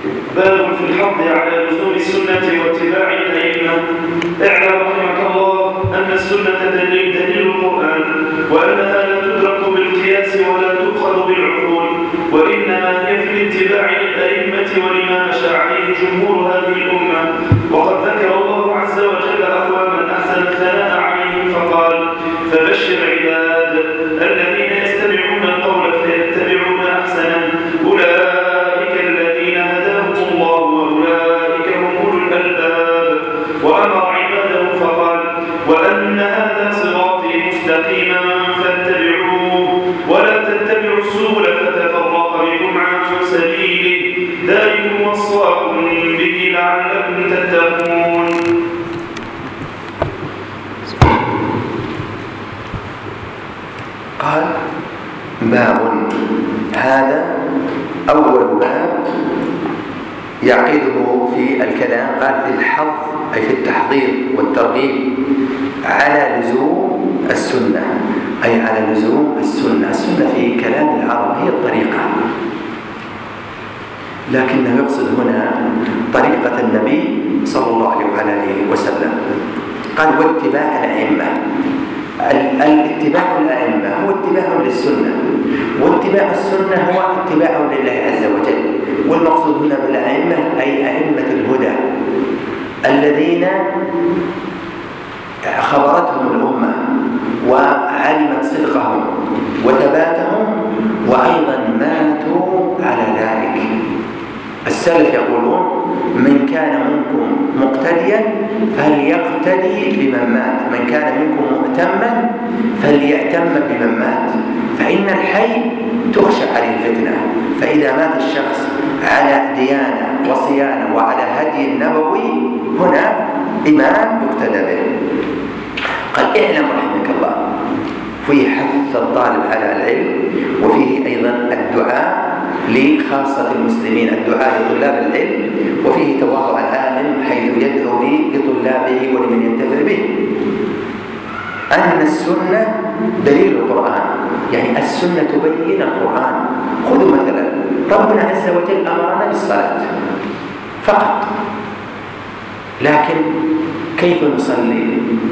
باب في الحض على لزوم السنة واتباع الأئمة. اعلم رحمك الله أن السنة دليل دليل القرآن، وأنها لا تدرك بالقياس ولا تؤخذ بالعقول، وإنما هي في الاتباع للأئمة ولما مشى عليه جمهور هذه الأمة. وقد ذكر الله عز وجل أقواما أحسن الثناء عليهم فقال: فبشر عباد الذين يستمعون القول فيتبعون أحسنه أولئك الذين هداهم الله وأولئك هم أولو الألباب. وأمر عباده فقال: وأن هذا صراطي مستقيما فاتبعوه ولا تتبعوا السبل فتفرق بكم عن سبيله ذلكم وصاكم به لعلكم تتقون. قال: باب، هذا أول باب يعقده في الكلام. قال: في الحظ، أي في التحضير والترغيب على لزوم السنة، أي على لزوم السنة. السنة في كلام العرب هي الطريقة، لكنه يقصد هنا طريقة النبي صلى الله عليه وسلم. قال: واتباع الأئمة. الاتباع الأئمة هو اتباع للسنة، واتباع السنة هو اتباع لله عز وجل. والمقصود هنا بالأئمة أي أئمة الهدى الذين خبرتهم الأمة وعلمت صدقهم وثباتهم، وأيضا ماتوا على ذلك. السلف يقولون: من كان منكم مقتديا فليقتدي بمن مات، من كان منكم مؤتما فليأتم بمن مات، فإن الحي تخشى عليه الفتنة. فإذا مات الشخص على ديانة وصيانة وعلى هدي النبوي هنا إمام يقتدى به. قال: اعلم رحمك الله، فيه حث الطالب على العلم، وفيه أيضا الدعاء لخاصة المسلمين، الدعاء لطلاب العلم، وفيه تواضع العالم حيث يدعو لطلابه ولمن ينتفع به. أن السنة دليل القرآن، يعني السنة تبين القرآن. خذوا مثلا ربنا عز وجل أمرنا بالصلاة فقط، لكن كيف نصلي؟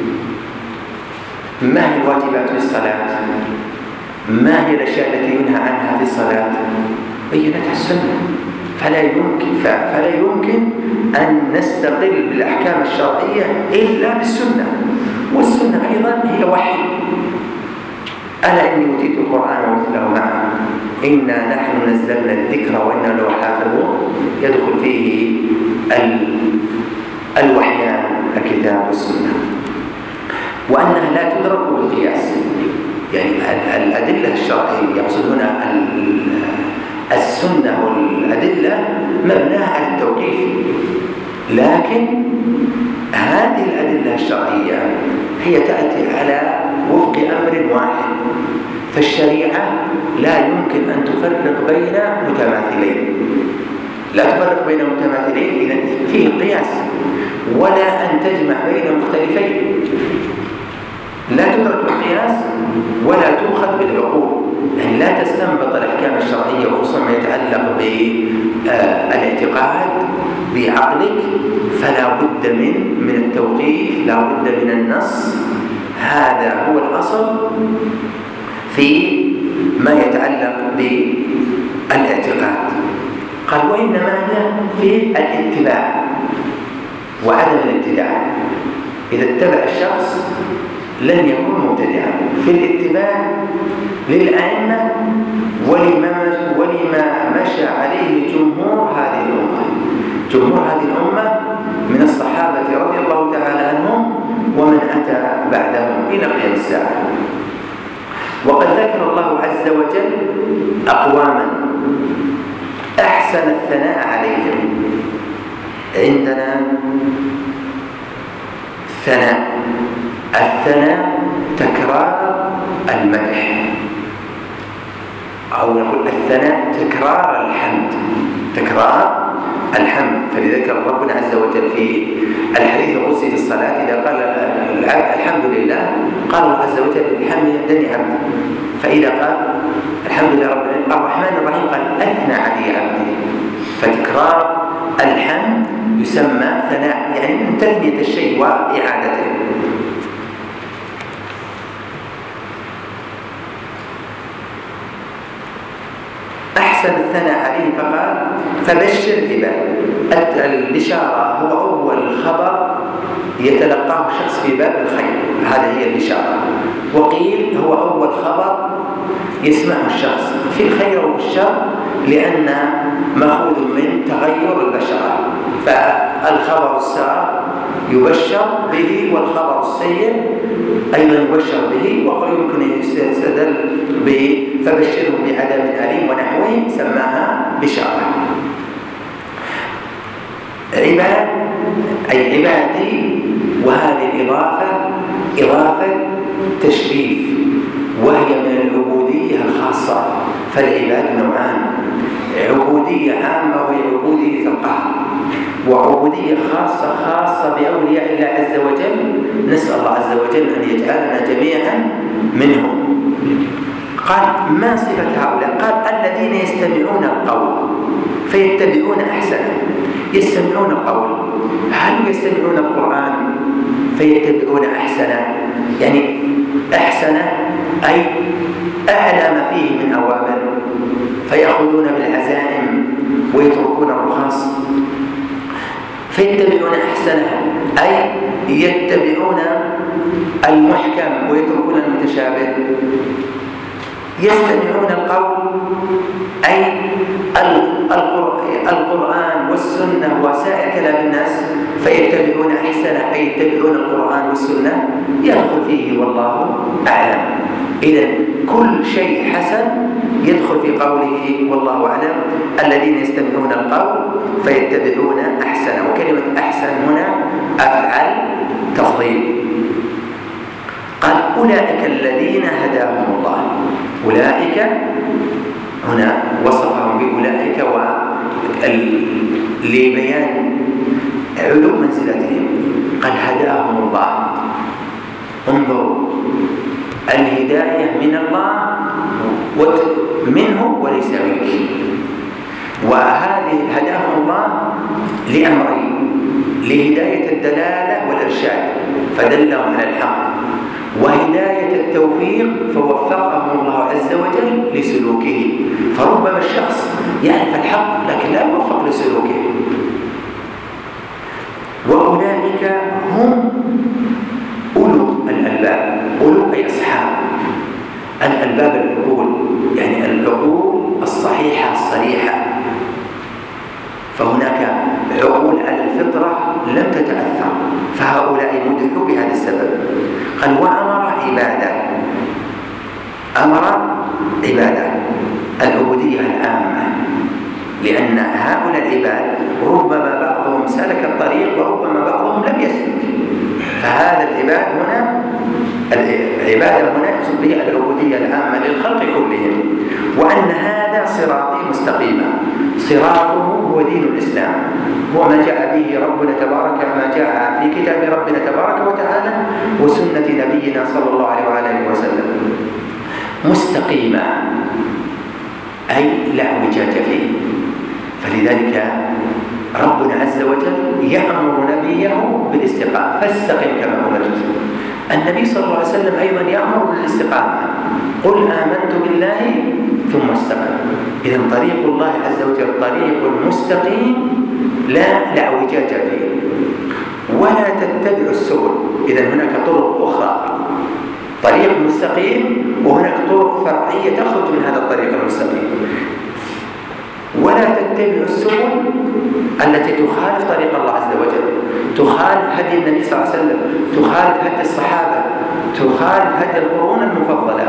ما هي الواجبات للصلاة؟ ما هي الأشياء التي ينهى عنها في الصلاة؟ بينتها السنة. فلا يمكن فلا يمكن أن نستقل بالأحكام الشرعية إلا بالسنة، والسنة أيضا هي وحي. ألا إني أوتيت القرآن ومثله معه إنا نحن نزلنا الذكر وإنا له حافظون. يدخل فيه الوحيان، الكتاب والسنة، وأنها لا تدرك بالقياس. يعني الأدلة الشرعية، يقصد هنا السنة والأدلة مبناها على التوقيف، لكن هذه الأدلة الشرعية هي تأتي على وفق أمر واحد. فالشريعة لا يمكن أن تفرق بين متماثلين، لا تفرق بين متماثلين إذا فيه قياس، ولا أن تجمع بين مختلفين. لا تدرك بالقياس ولا تؤخذ بالعقول، يعني لا تستنبط الأحكام الشرعية وخصوصا ما يتعلق بالاعتقاد بعقلك، فلا بد من من التوقيف، لا بد من النص. هذا هو الأصل في ما يتعلق بالاعتقاد. قال: وإنما هي في الاتباع وعدم الابتداع. إذا اتبع الشخص لن يكون مبتدعا. في الاتباع للأئمة ولما, ولما مشى عليه جمهور هذه الأمة، جمهور هذه الأمة من الصحابة رضي الله تعالى عنهم ومن أتى بعدهم إلى قيام الساعة. وقد ذكر الله عز وجل أقواما أحسن الثناء عليهم. عندنا ثناء، الثناء تكرار المدح، أو نقول الثناء تكرار الحمد، تكرار الحمد. فلذلك ربنا عز وجل في الحديث القدسي في الصلاة إذا قال العبد الحمد لله قال الله عز وجل حمدني عبدي. فإذا قال الحمد لله رب العالمين الرحمن الرحيم قال أثنى علي عبدي. فتكرار الحمد يسمى ثناء، يعني من تثنية الشيء وإعادته. أحسن الثناء عليه فقال فبشر عباد. البشارة هو أول خبر يتلقاه شخص في باب الخير، هذا هي البشارة. وقيل هو أول خبر يسمعه الشخص في الخير وفي الشر، لأن مأخوذ من تغير البشرة، فالخبر السار يبشر به والخبر السيء أيضا يبشر به، وقد يمكن يستدل به فبشره بعذاب أليم ونحوه، سماها بشارة. عباد أي عبادي، وهذه الإضافة إضافة تشريف، وهي من العبودية الخاصة. فالعباد نوعان: عبودية عامة وهي عبودية القهر، وعبودية خاصة خاصة بأولياء الله عز وجل. نسأل الله عز وجل أن يجعلنا جميعا منهم. قال ما صفة هؤلاء؟ قال الذين يستمعون القول فيتبعون أحسنه. يستمعون القول، هل يستمعون القرآن فيتبعون أحسنه؟ يعني أحسنه أي أعلى ما فيه من أوامر، فيأخذون بالعزائم ويتركون الرخص. فيتبعون أحسنه أي يتبعون المحكم ويتركون المتشابه. يستمعون القول أي القرآن والسنة وسائر كلام الناس، فيتبعون أحسنه أي يتبعون القرآن والسنة، يدخل فيه والله أعلم. إذن كل شيء حسن يدخل في قوله والله أعلم. الذين يستمعون القول فيتبعون أحسنه، وكلمة أحسن هنا أفعل تفضيل. قال أولئك الذين هداهم الله. أولئك هنا وصفهم بأولئك لبيان علو منزلتهم. قال هداهم الله. انظروا، الهداية من الله منه وليس منك. وهذه هداهم الله لأمرين: لهداية الدلالة والإرشاد فدلهم على الحق، وهداية التوفيق فوفقهم الله عز وجل لسلوكه. فربما الشخص يعرف الحق لكن لا يوفق لسلوكه. وأولئك هم أولو الألباب. أولو أي أصحاب الألباب، العقول، يعني العقول الصحيحة الصريحة. فهناك عقول على الفطرة لم تتأثر، فهؤلاء مدحوا بهذا السبب. قال وأمر عباده. أمر عباده العبودية العامة، لأن هؤلاء العباد ربما بعضهم سلك الطريق وربما بعضهم لم يسلك. فهذا العباد هنا العبادة هنا يقصد بها العبودية العامة للخلق كلهم. وأن هذا صراطي مستقيما. صراطه هو دين الإسلام، هو ما جاء به ربنا تبارك ما جاء في كتاب ربنا تبارك وتعالى وسنة نبينا صلى الله عليه وآله وسلم. مستقيما أي لا اعوجاج فيه. فلذلك ربنا عز وجل يأمر نبيه بالاستقامة: فاستقم كما أمرت. النبي صلى الله عليه وسلم أيضا يأمر بالاستقامة: قل آمنت بالله ثم استقم. إذن طريق الله عز وجل طريق مستقيم لا لاعوجاج فيه. ولا تتبعوا السبل. إذن هناك طرق أخرى، طريق مستقيم وهناك طرق فرعية تخرج من هذا الطريق المستقيم. ولا تتبعوا السبل التي تخالف طريق الله عز وجل، تخالف هدي النبي صلى الله عليه وسلم، تخالف هدي الصحابة، تخالف هدي القرون المفضلة،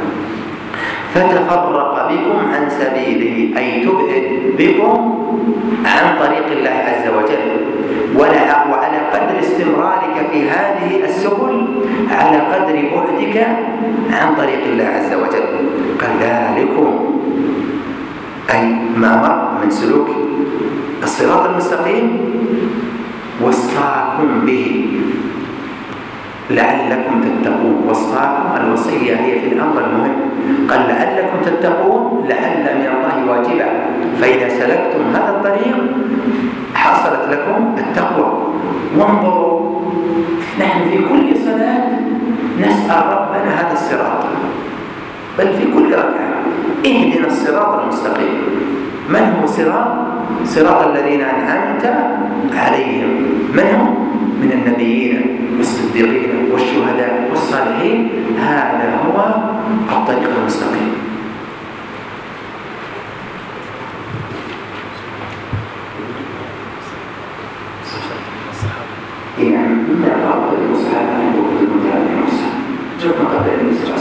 فتفرق بكم عن سبيله أي تبعد بكم عن طريق الله عز وجل. وعلى قدر استمرارك في هذه السبل على قدر بعدك عن طريق الله عز وجل. قال ذلكم أي ما مر من سلوك الصراط المستقيم وصاكم به لعلكم تتقون. وصاكم الوصية هي في الأمر المهم. قال لعلكم تتقون، لعل من الله واجبة. فإذا سلكتم هذا الطريق وانظروا نحن في كل صلاة نسأل ربنا هذا الصراط، بل في كل ركعة اهدنا الصراط المستقيم. من هو صراط؟ صراط الذين أنعمت عليهم. من هم؟ من النبيين والصديقين والشهداء والصالحين. هذا هو الطريق المستقيم. يعني من الرابط المصحابة وقت المتابعين والصحابة جربنا قبل المسجد.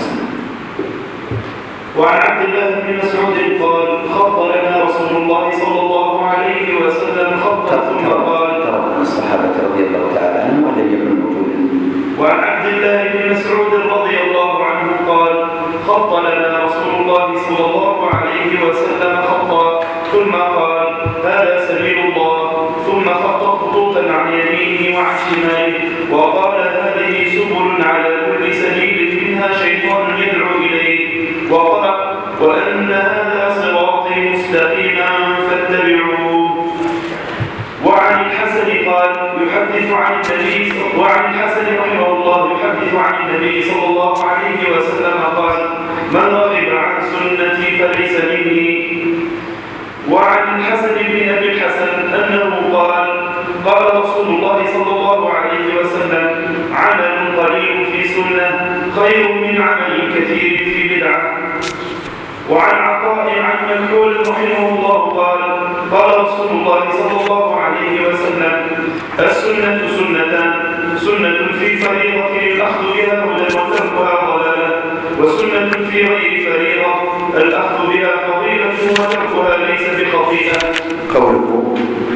وعن عبد الله بن مسعود قال خط لنا رسول الله صلى الله عليه وسلم خطا ثم قال ترى الصحابة رضي الله تعالى عنهم ولم يكن موجودا. وعن عبد الله بن مسعود رضي الله عنه قال خط لنا رسول الله صلى الله عليه وسلم خطا ثم قال هذا سبيل الله، ثم خط خطوطا عن يمينه وعن شماله وقال هذه سبل على كل سبيل منها شيطان يدعو إليه، وقرأ وأن هذا صراطي مستقيما فاتبعوه. وعن الحسن قال يحدث عن النبي وعن الحسن رحمه الله يحدث عن النبي صلى الله عليه وسلم قال من رغب عن سنتي فليس مني. وعن الحسن بن أبي الحسن أنه قال قال رسول الله صلى الله عليه وسلم عمل قليل في سنة خير من عمل كثير في بدعة. وعن عطاء عن مكحول رحمه الله قال قال رسول الله صلى الله عليه وسلم السنة سنتان، سنة في فريضة الأخذ بها هدى وتركها ضلالة، وسنة في غير فريضة الأخذ بها فضيلة وتركها ليس بخطيئة. قوله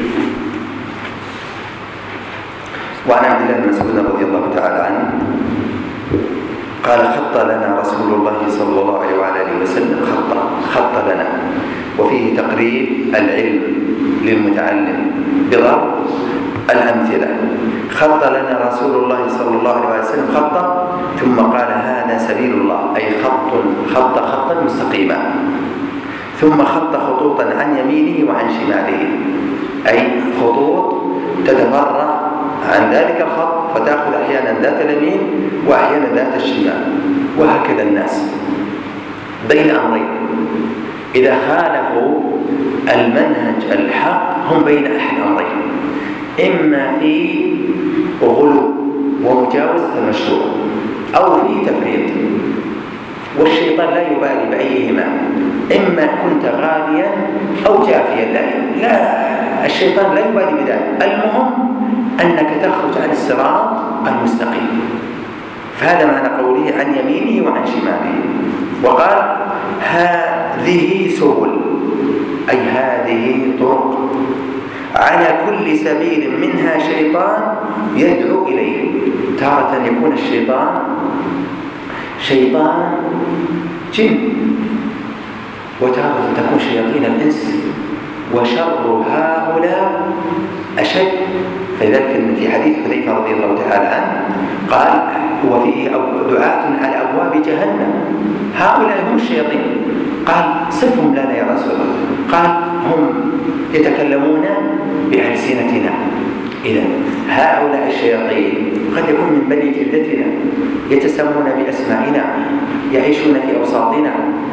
وعن عبد الله بن مسعود رضي الله تعالى عنه قال خط لنا رسول الله صلى الله عليه وآله وسلم خط خط لنا، وفيه تقريب العلم للمتعلم بضرب الأمثلة. خط لنا رسول الله صلى الله عليه وسلم خطا ثم قال هذا سبيل الله، أي خط خط خطا مستقيما، ثم خط خطوطا عن يمينه وعن شماله، أي خطوط تتفرع عن ذلك الخط فتأخذ أحيانا ذات اليمين وأحيانا ذات الشمال، وهكذا الناس بين أمرين. إذا خالفوا المنهج الحق هم بين أحد أمرين، إما في غلو ومجاوزة المشروع أو في تفريط، والشيطان لا يبالي بأيهما، إما كنت غاليا أو جافيا، لا, لا الشيطان لا يبالي بذلك، المهم أنك تخرج عن الصراط المستقيم. فهذا معنى قوله عن يمينه وعن شماله. وقال هذه سبل، أي هذه طرق، على كل سبيل منها شيطان يدعو إليه. تارة يكون الشيطان شيطان جن، وتارة تكون شياطين الإنس، وشر هؤلاء أشد. فذلك في حديث حذيفة رضي الله تعالى عنه قال وفيه دعاة على أبواب جهنم، هؤلاء هم الشياطين. قال صفهم لنا يا رسول الله. قال هم يتكلمون بألسنتنا. إذن هؤلاء الشياطين قد يكون من بني جلدتنا، يتسمون بأسمائنا، يعيشون في أوساطنا،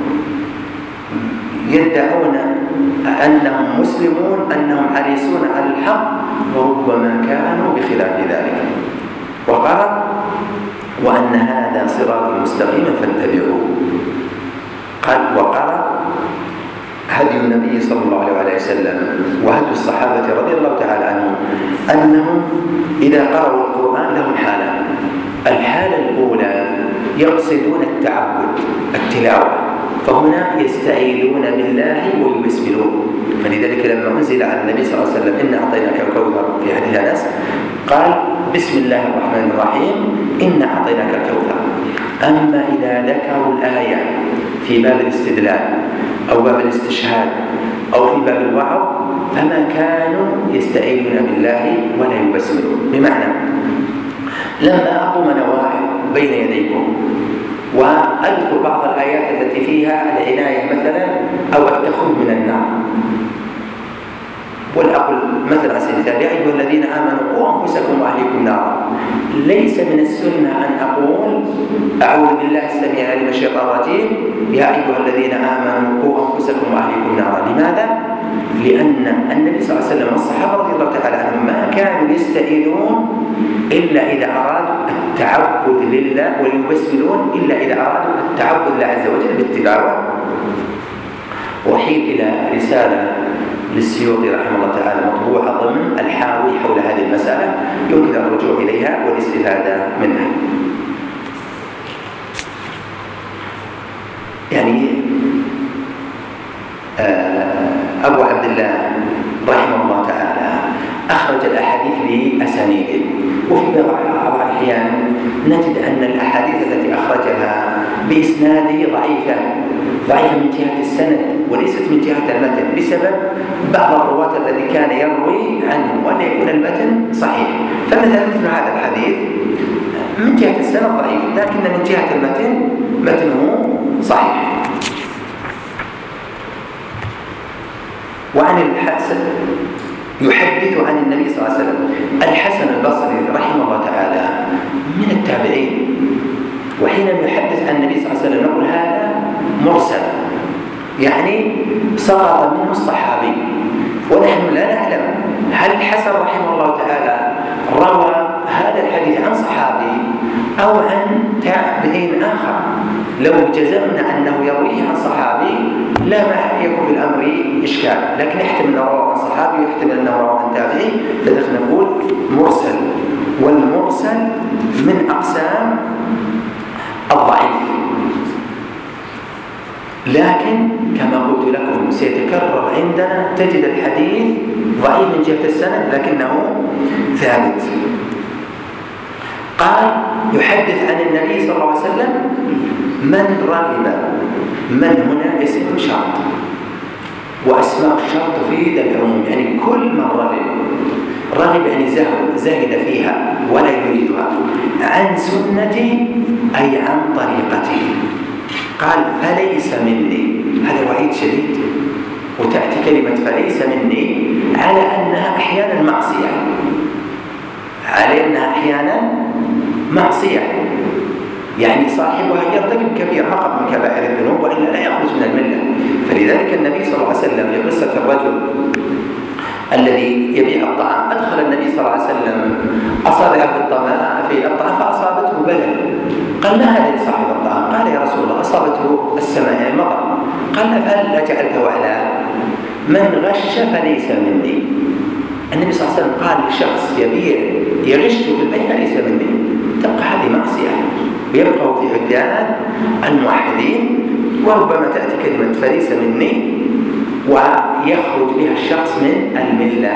يدعون أنهم مسلمون، أنهم حريصون على الحق، وربما كانوا بخلاف ذلك. وقال وأن هذا صراطي مستقيما فاتبعوه. قال وقال هدي النبي صلى الله عليه وسلم وهدي الصحابة رضي الله تعالى عنهم أنهم إذا قرأوا القرآن لهم حالة. الحالة الأولى يقصدون التعبد التلاوة، فهنا يستعيذون بالله ويبسملون. فلذلك لما أنزل على النبي صلى الله عليه وسلم إنا أعطيناك الكوثر في حديث أنس قال بسم الله الرحمن الرحيم إنا أعطيناك الكوثر. أما إذا ذكروا الآية في باب الاستدلال أو باب الاستشهاد أو في باب الوعظ فما كانوا يستعيذون بالله ولا يبسملون. بمعنى لما أقوم نواعظ بين يديكم وأذكر بعض الآيات التي فيها العناية مثلا أو التخوف من النار، والأقل مثلا على سبيل المثال يا أيها الذين آمنوا قوا أنفسكم وأهليكم نارا. ليس من السنة أن أقول أعوذ بالله السميع العليم من الشيطان الرجيم يا أيها الذين آمنوا قوا أنفسكم وأهليكم نارا. لماذا؟ لأن النبي صلى الله عليه وسلم والصحابة رضي الله تعالى عنهم ما كانوا يستئذون إلا إذا أرادوا التعبد لله، ويبسملون إلا إذا أرادوا التعبد لله عز وجل بالتلاوة. وحيل إلى رسالة للسيوطي رحمه الله تعالى مطبوعة ضمن الحاوي حول هذه المسألة، يمكن الرجوع إليها والاستفادة منها. يعني أبو عبد الله رحمه الله تعالى أخرج الأحاديث بأسانيده، وفي بعض الأحيان نجد أن الأحاديث التي أخرجها بإسناد ضعيفة ضعيفة من جهة السند وليست من جهة المتن، بسبب بعض الرواة الذي كان يروي عنه وأن يكون المتن صحيح. فمثلا مثل هذا الحديث من جهة السند ضعيف، لكن من جهة المتن متنه صحيح. وعن الحسن يحدث عن النبي صلى الله عليه وسلم. الحسن البصري رحمه الله تعالى من التابعين، وحينما يحدث عن النبي صلى الله عليه وسلم نقول هذا مرسل، يعني سقط منه الصحابي، ونحن لا نعلم هل الحسن رحمه الله تعالى روى هذا الحديث عن صحابي أو عن تابعين آخر. لو جزمنا أنه يرويه عن صحابي لا ما يكون في الأمر إشكال، لكن يحتمل أنه رواه عن صحابي ويحتمل أنه رواه عن تابعي، لذلك نقول مرسل. والمرسل من أقسام الضعيف، لكن كما قلت لكم سيتكرر عندنا تجد الحديث ضعيف من جهة السند لكنه ثابت. قال يحدث عن النبي صلى الله عليه وسلم من رغب. من هنا اسم شرط، وأسماء الشرط تفيد العموم، يعني كل من رغب. رغب يعني زهد زهد فيها ولا يريدها. عن سنتي أي عن طريقتي. قال فليس مني، هذا وعيد شديد. وتأتي كلمة فليس مني على أنها أحيانا معصية، على أنها أحيانا معصية، يعني صاحبها يرتكب كبير فقط من كبائر الذنوب وإلا لا يخرج من الملة. فلذلك النبي صلى الله عليه وسلم في قصة الرجل الذي يبيع الطعام، أدخل النبي صلى الله عليه وسلم أصابعه في الطعام في الطعام فأصابته بلل. قال ما هذا لصاحب الطعام؟ قال يا رسول الله أصابته السماء يعني المطر. قال هل جعلته على من غش فليس مني. النبي صلى الله عليه وسلم قال لشخص يبيع يغش في البيع ليس مني. تبقى هذه معصية ويبقى في عداد الموحدين، وربما تأتي كلمة فليس مني ويخرج بها الشخص من الملة.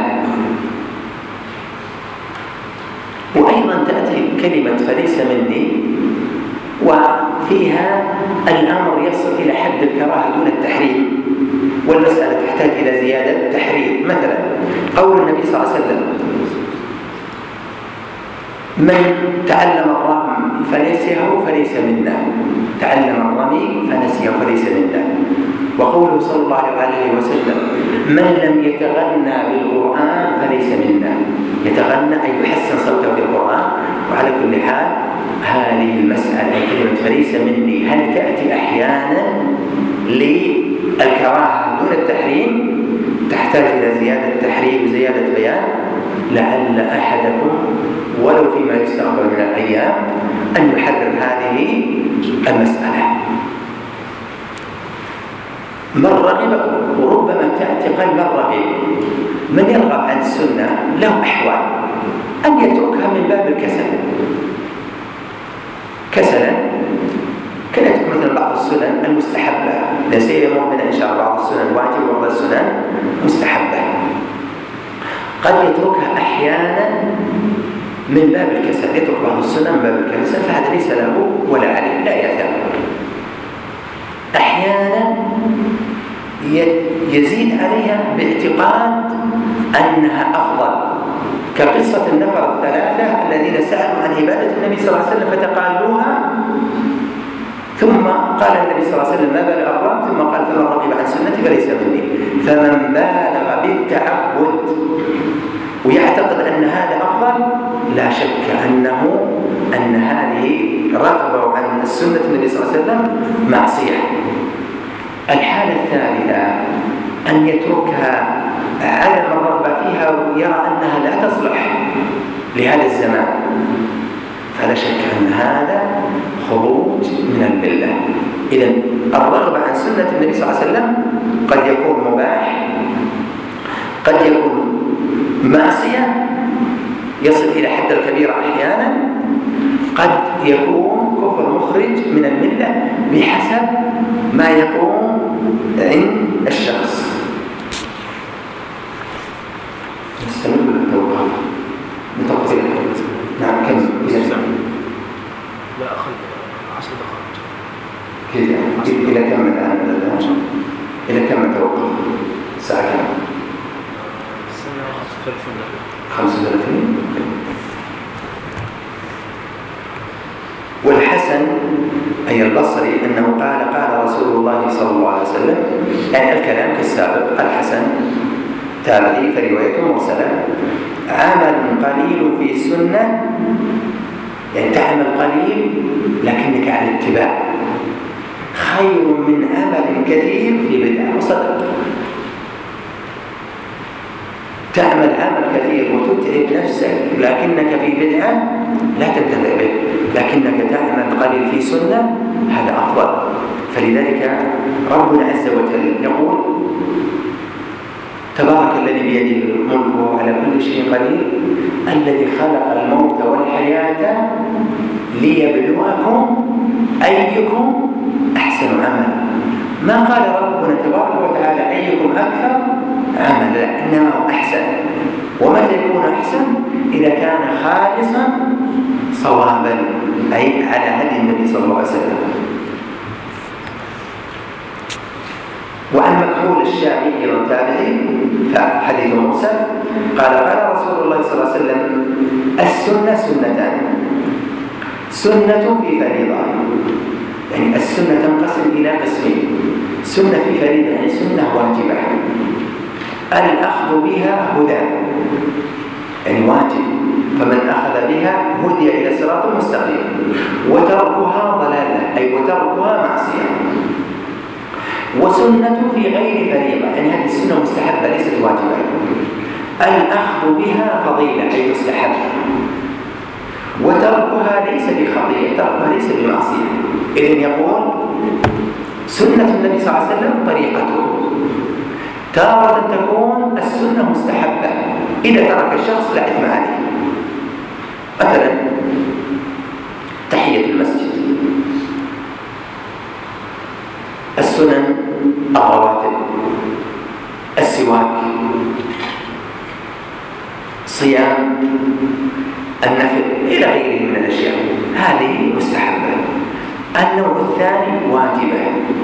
وأيضا تأتي كلمة فليس مني وفيها الأمر يصل إلى حد الكراهة دون التحريم، والمسألة تحتاج إلى زيادة تحريم. مثلا قول النبي صلى الله عليه وسلم من تعلم الرمي فنسيه فليس منا، تعلم الرمي فنسيه فليس منا. وقوله صلى الله عليه وسلم من لم يتغنى بالقرآن فليس منا، يتغنى أي يحسن صوته في القرآن. وعلى كل حال هذه المسألة كلمة فليس مني هل تأتي أحيانا للكراهة دون التحريم؟ تحتاج إلى زيادة تحريم وزيادة بيان، لعل أحدكم ولو فيما يستقبل من الأيام أن يحرر هذه المسألة. من رغب، وربما تأتي قال من رغب، من يرغب عن السنة له أحوال، أن يتركها من باب الكسل كسلا، كانت مثل بعض السنن المستحبة، نسير ربنا إن شاء الله بعض السنن واجب وبعض السنن مستحبة، قد يتركها أحيانا من باب الكسل، يترك بعض السنن من باب الكسل، فهذا ليس له ولا عليه، لا يأثم. أحيانا يزيد عليها باعتقاد أنها أفضل، كقصة النفر الثلاثة الذين سألوا عن عبادة النبي صلى الله عليه وسلم فتقالوها ثم قال النبي صلى الله عليه وسلم: ما بال أقوام، ثم قال: فمن رغب عن سنتي فليس مني. فمن بالغ بالتعبد ويعتقد أن هذا أفضل، لا شك أنه أن هذه رغبة عن السنة النبي صلى الله عليه وسلم معصية. الحالة الثالثة أن يتركها عدم الرغبة فيها ويرى أنها لا تصلح لهذا الزمان، فلا شك أن هذا خروج من الملة. إذن الرغبة عن سنة النبي صلى الله عليه وسلم قد يكون مباح، قد يكون معصية يصل إلى حد الكبيرة أحيانا، قد يكون كفر مخرج من الملة بحسب ما يكون عند الشخص. نستمر بالتوقف بتفصيل. نعم كم لا أقل عشر دقائق كذا. إلى كم الآن؟ إلى كم توقف؟ ساعة كم؟ خمسة وثلاثين. والحسن أي البصري أنه قال: قال رسول الله صلى الله عليه وسلم، يعني الكلام كالسابق. الحسن تابعي فروايته مرسلة: عمل قليل في سنة، يعني تعمل قليل لكنك على اتباع، خير من عمل كثير في بدعة. وصدق، تعمل عمل كثير وتتعب نفسك لكنك في بدعة لا تنتفع به، لكنك تعمل قليل في سنة، هذا أفضل. فلذلك ربنا عز وجل يقول: تبارك الذي بيده الملك وهو على كل شيء قدير، الذي خلق الموت والحياة ليبلوكم أيكم أحسن عملا. ما قال ربنا تبارك وتعالى أيكم أكثر عملا، إنما هو أحسن. ومتى يكون أحسن؟ إذا كان خالصا صوابا، أي على هدي النبي صلى الله عليه وسلم. وعن مكحول الشامي والتابعي فحديث مرسل قال: قال رسول الله صلى الله عليه وسلم: السنة سنتان، سنة في فريضة، يعني السنة تنقسم إلى قسمين: سنة في فريضة يعني سنة واجبة، الأخذ بها هدى يعني واجب، فمن أخذ بها هدي إلى صراط مستقيم، وتركها ضلالة أي وتركها معصية. وسنة في غير فريضة يعني هذه السنة مستحبة ليست واجبة، الأخذ بها فضيلة أي مستحب، وتركها ليس بخطيئة، تركها ليس بمعصية. إذن يقول: سنة النبي صلى الله عليه وسلم طريقته، تارة تكون السنة مستحبة إذا ترك الشخص لا إثم عليه. مثلا تحية المسجد، السنن الرواتب، السواك، صيام النفل إلى غيره من الأشياء، هذه مستحبة. النوع الثاني واجبة.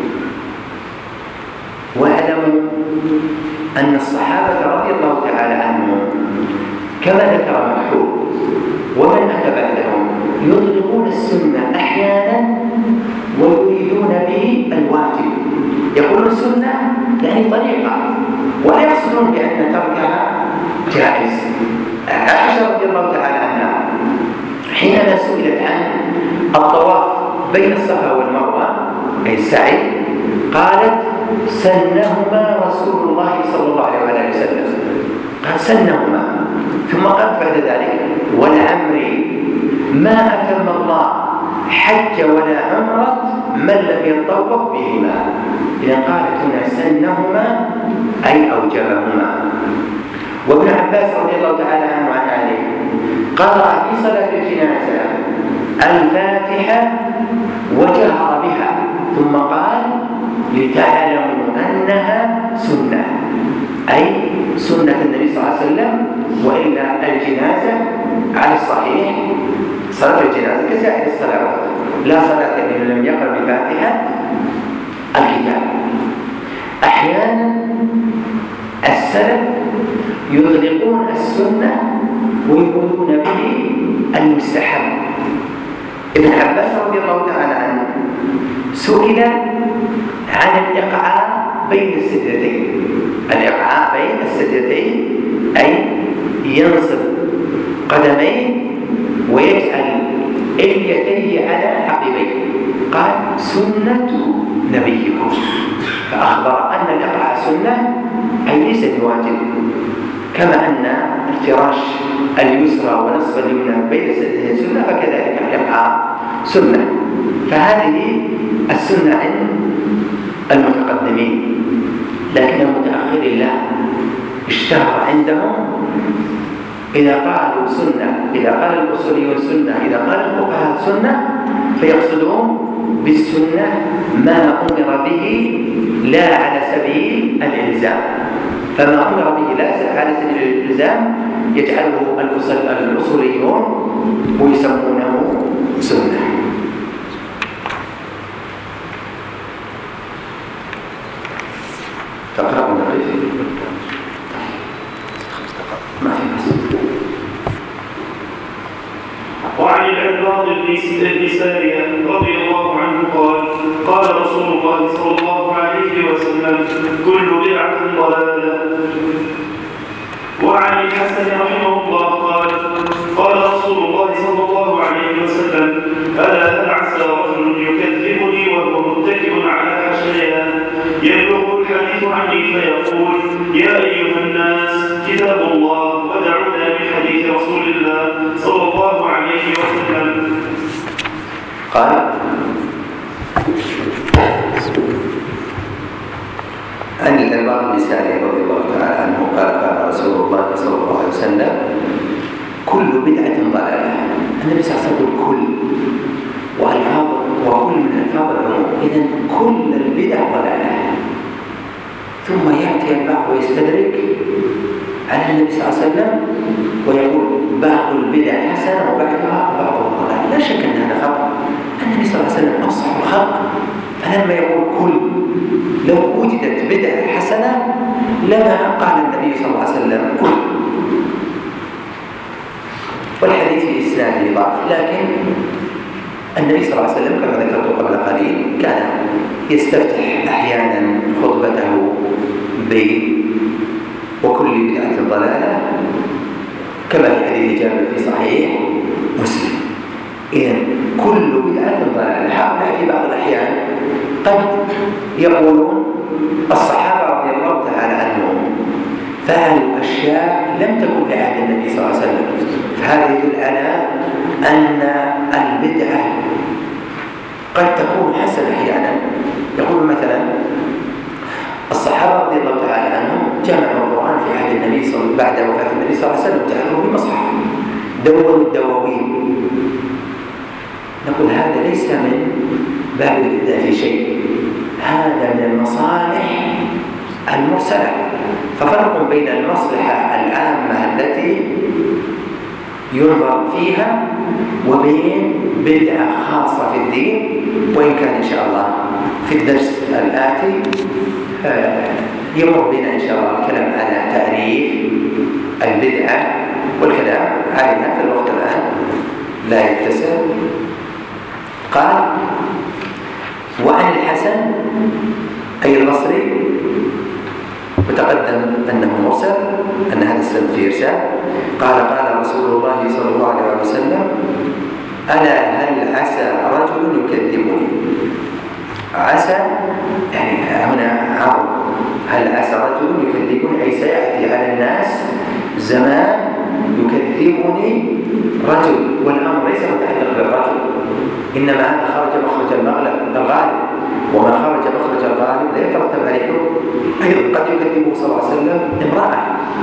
واعلموا أن الصحابة رضي الله تعالى عنهم كما ذكر مكحول ومن أتى بعدهم يطلقون السنة أحيانا ويريدون به الواجب، يقولون السنة يعني طريقة، ولا يقصدون بأن تركها جائز. عائشة رضي الله تعالى عنها حينما سئلت عن الطواف بين الصفا والمروة أي السعي قالت: سنهما رسول الله صلى الله عليه وسلم. قال: سنهما. ثم قالت بعد ذلك: ولعمري ما أتم الله حج ولا عمرة من لم يطوف بهما. إذا قالت هنا سنهما أي أوجبهما. وابن عباس رضي الله تعالى عنه عن آله قرأ في صلاة الجنازة الفاتحة وجهر بها ثم قال: لتعلموا أنها سنة، أي سنة النبي صلى الله عليه وسلم. وإلا الجنازة على الصحيح صلاة الجنازة كسائر الصلوات، لا صلاة لمن لم يقرأ بفاتحة الكتاب. أحيانا السلف يطلقون السنة ويقولون به المستحب. ابن عباس رضي الله تعالى عنه سئل عن الإقعاء بين السجدتين. الإقعاء بين السجدتين أي ينصب قدميه ويجعل اليديه على عقبيه. قال سنة نبيكم، فأخبر أن الإقعاء سنة أي ليس بواجب، كما أن افتراش اليسرى ونصب اليمنى بين السجدتين سنة، فكذلك الإقعاء سنة. فهذه السنة عند المتقدمين، لكن المتأخرين لا، اشتهر عندهم إذا قالوا سنة، إذا قال الأصوليون سنة، إذا قال الفقهاء سنة، فيقصدون بالسنة ما أمر به لا على سبيل الإلزام. فما أمر به لا على سبيل الإلزام يجعله الأصوليون ويسمونه سنة. تقرأ من الرئيس ما في بس. وعن العباد بن سارية رضي الله عنه قال قال رسول الله صلى الله عليه وسلم كل بدعة ضلالة. وعن الحسن رحمه الله قال قال رسول الله صلى الله عليه وسلم ألا هل عسى رجل يكذبني وهو متكئ على حشايا يبلغ الحديث عني فيقول يا أيها الناس كتاب الله ودعونا من حديث رسول الله صلى الله عليه وسلم. قال عن العباد بن سارية رضي الله تعالى عنه قال قال رسول الله صلى الله عليه وسلم كل بدعة ضلالة. النبي صلى الله عليه وسلم يقول كل، والفاظ وكل من الفاظ العموم، إذن كل البدع ضلالة. ثم يأتي البعض ويستدرك على النبي صلى الله عليه وسلم ويقول بعض البدع حسنة وبعضها بعضها ضلالة. لا شك أن هذا خطأ. النبي صلى الله عليه وسلم أفصح الخلق، فلما يقول كل، لو وجدت بدعة حسنة لما قال النبي صلى الله عليه وسلم كل. والحديث في إسناده ضعف، لكن النبي صلى الله عليه وسلم كما ذكرت قبل قليل كان يستفتح أحيانا خطبته ب وكل بدعة ضلالة، كما في حديث جابر في صحيح مسلم. إذن كل بدعة ضلالة. هؤلاء في بعض الأحيان قد يقولون الصحابة رضي الله تعالى عنهم فعلوا أشياء لم تكن في عهد النبي صلى الله عليه وسلم، فهذا يدل على أن البدعة قد تكون حسنة أحيانا. يقول مثلا الصحابة رضي الله تعالى عنهم جمعوا القرآن في عهد النبي صلى الله بعد وفاة النبي صلى الله عليه وسلم جعلوه في مصحف، دونوا الدواوين. نقول هذا ليس من باب الإبداع في شيء، هذا من المصالح المرسلة. ففرق بين المصلحة العامة التي ينظر فيها وبين بدعة خاصة في الدين. وإن كان إن شاء الله في الدرس الآتي يمر بنا إن شاء الله الكلام على تعريف البدعة والكلام عليها، في الوقت الآن لا يتسع. قال وعن الحسن أي البصري، وتقدم أنه مرسل، أن هذا السند فيه إرسال. قال قال رسول الله صلى الله عليه وسلم ألا هل عسى رجل يكذبني. عسى يعني هنا عرض، هل عسى رجل يكذبني أي سيأتي على الناس زمان يكذبني رجل، والأمر ليس متعلق بالرجل، إنما هذا خرج مخرج المغلب الغالب، وما خرج مخرج الغالب لا يترتب عليه أيضا. قد يكذبه صلى الله عليه وسلم امرأة،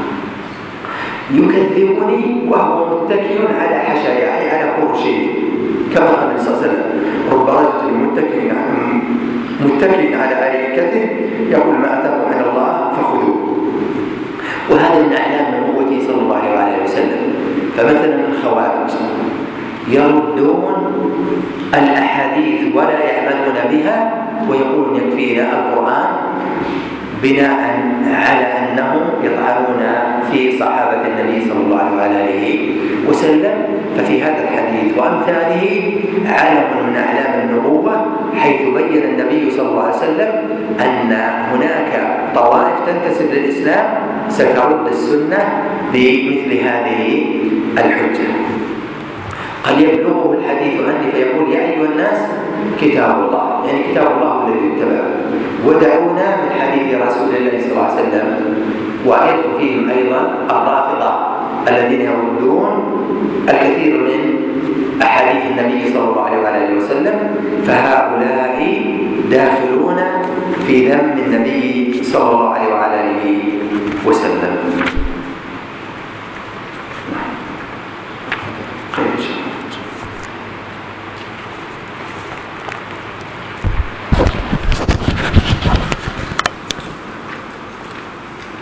يكذبني وهو متكئ على حشايا أي على فرشه، كما قال النبي صلى الله عليه وسلم رب رجل متكئ متكئ على أريكته يقول ما أتاكم من الله فخذوه. وهذا من أعلام نبوته صلى الله عليه وسلم. فمثلا الخوارج يردون الأحاديث ولا يعملون بها ويقولون يكفينا القرآن، بناء على أنهم يطعنون في صحابة النبي صلى الله عليه وسلم، ففي هذا الحديث وأمثاله علم من أعلام النبوة، حيث بين النبي صلى الله عليه وسلم أن هناك طوائف تنتسب للإسلام سترد السنة بمثل هذه الحجة. قد يبلغه الحديث عني فيقول: يا أيها الناس كتاب الله، يعني كتاب الله الذي يتبع، ودعونا من حديث رسول الله صلى الله عليه وسلم. ويدخل فيهم أيضا الرافضة الذين يردون الكثير من أحاديث النبي صلى الله عليه وسلم، فهؤلاء داخلون في ذم النبي صلى الله عليه وسلم.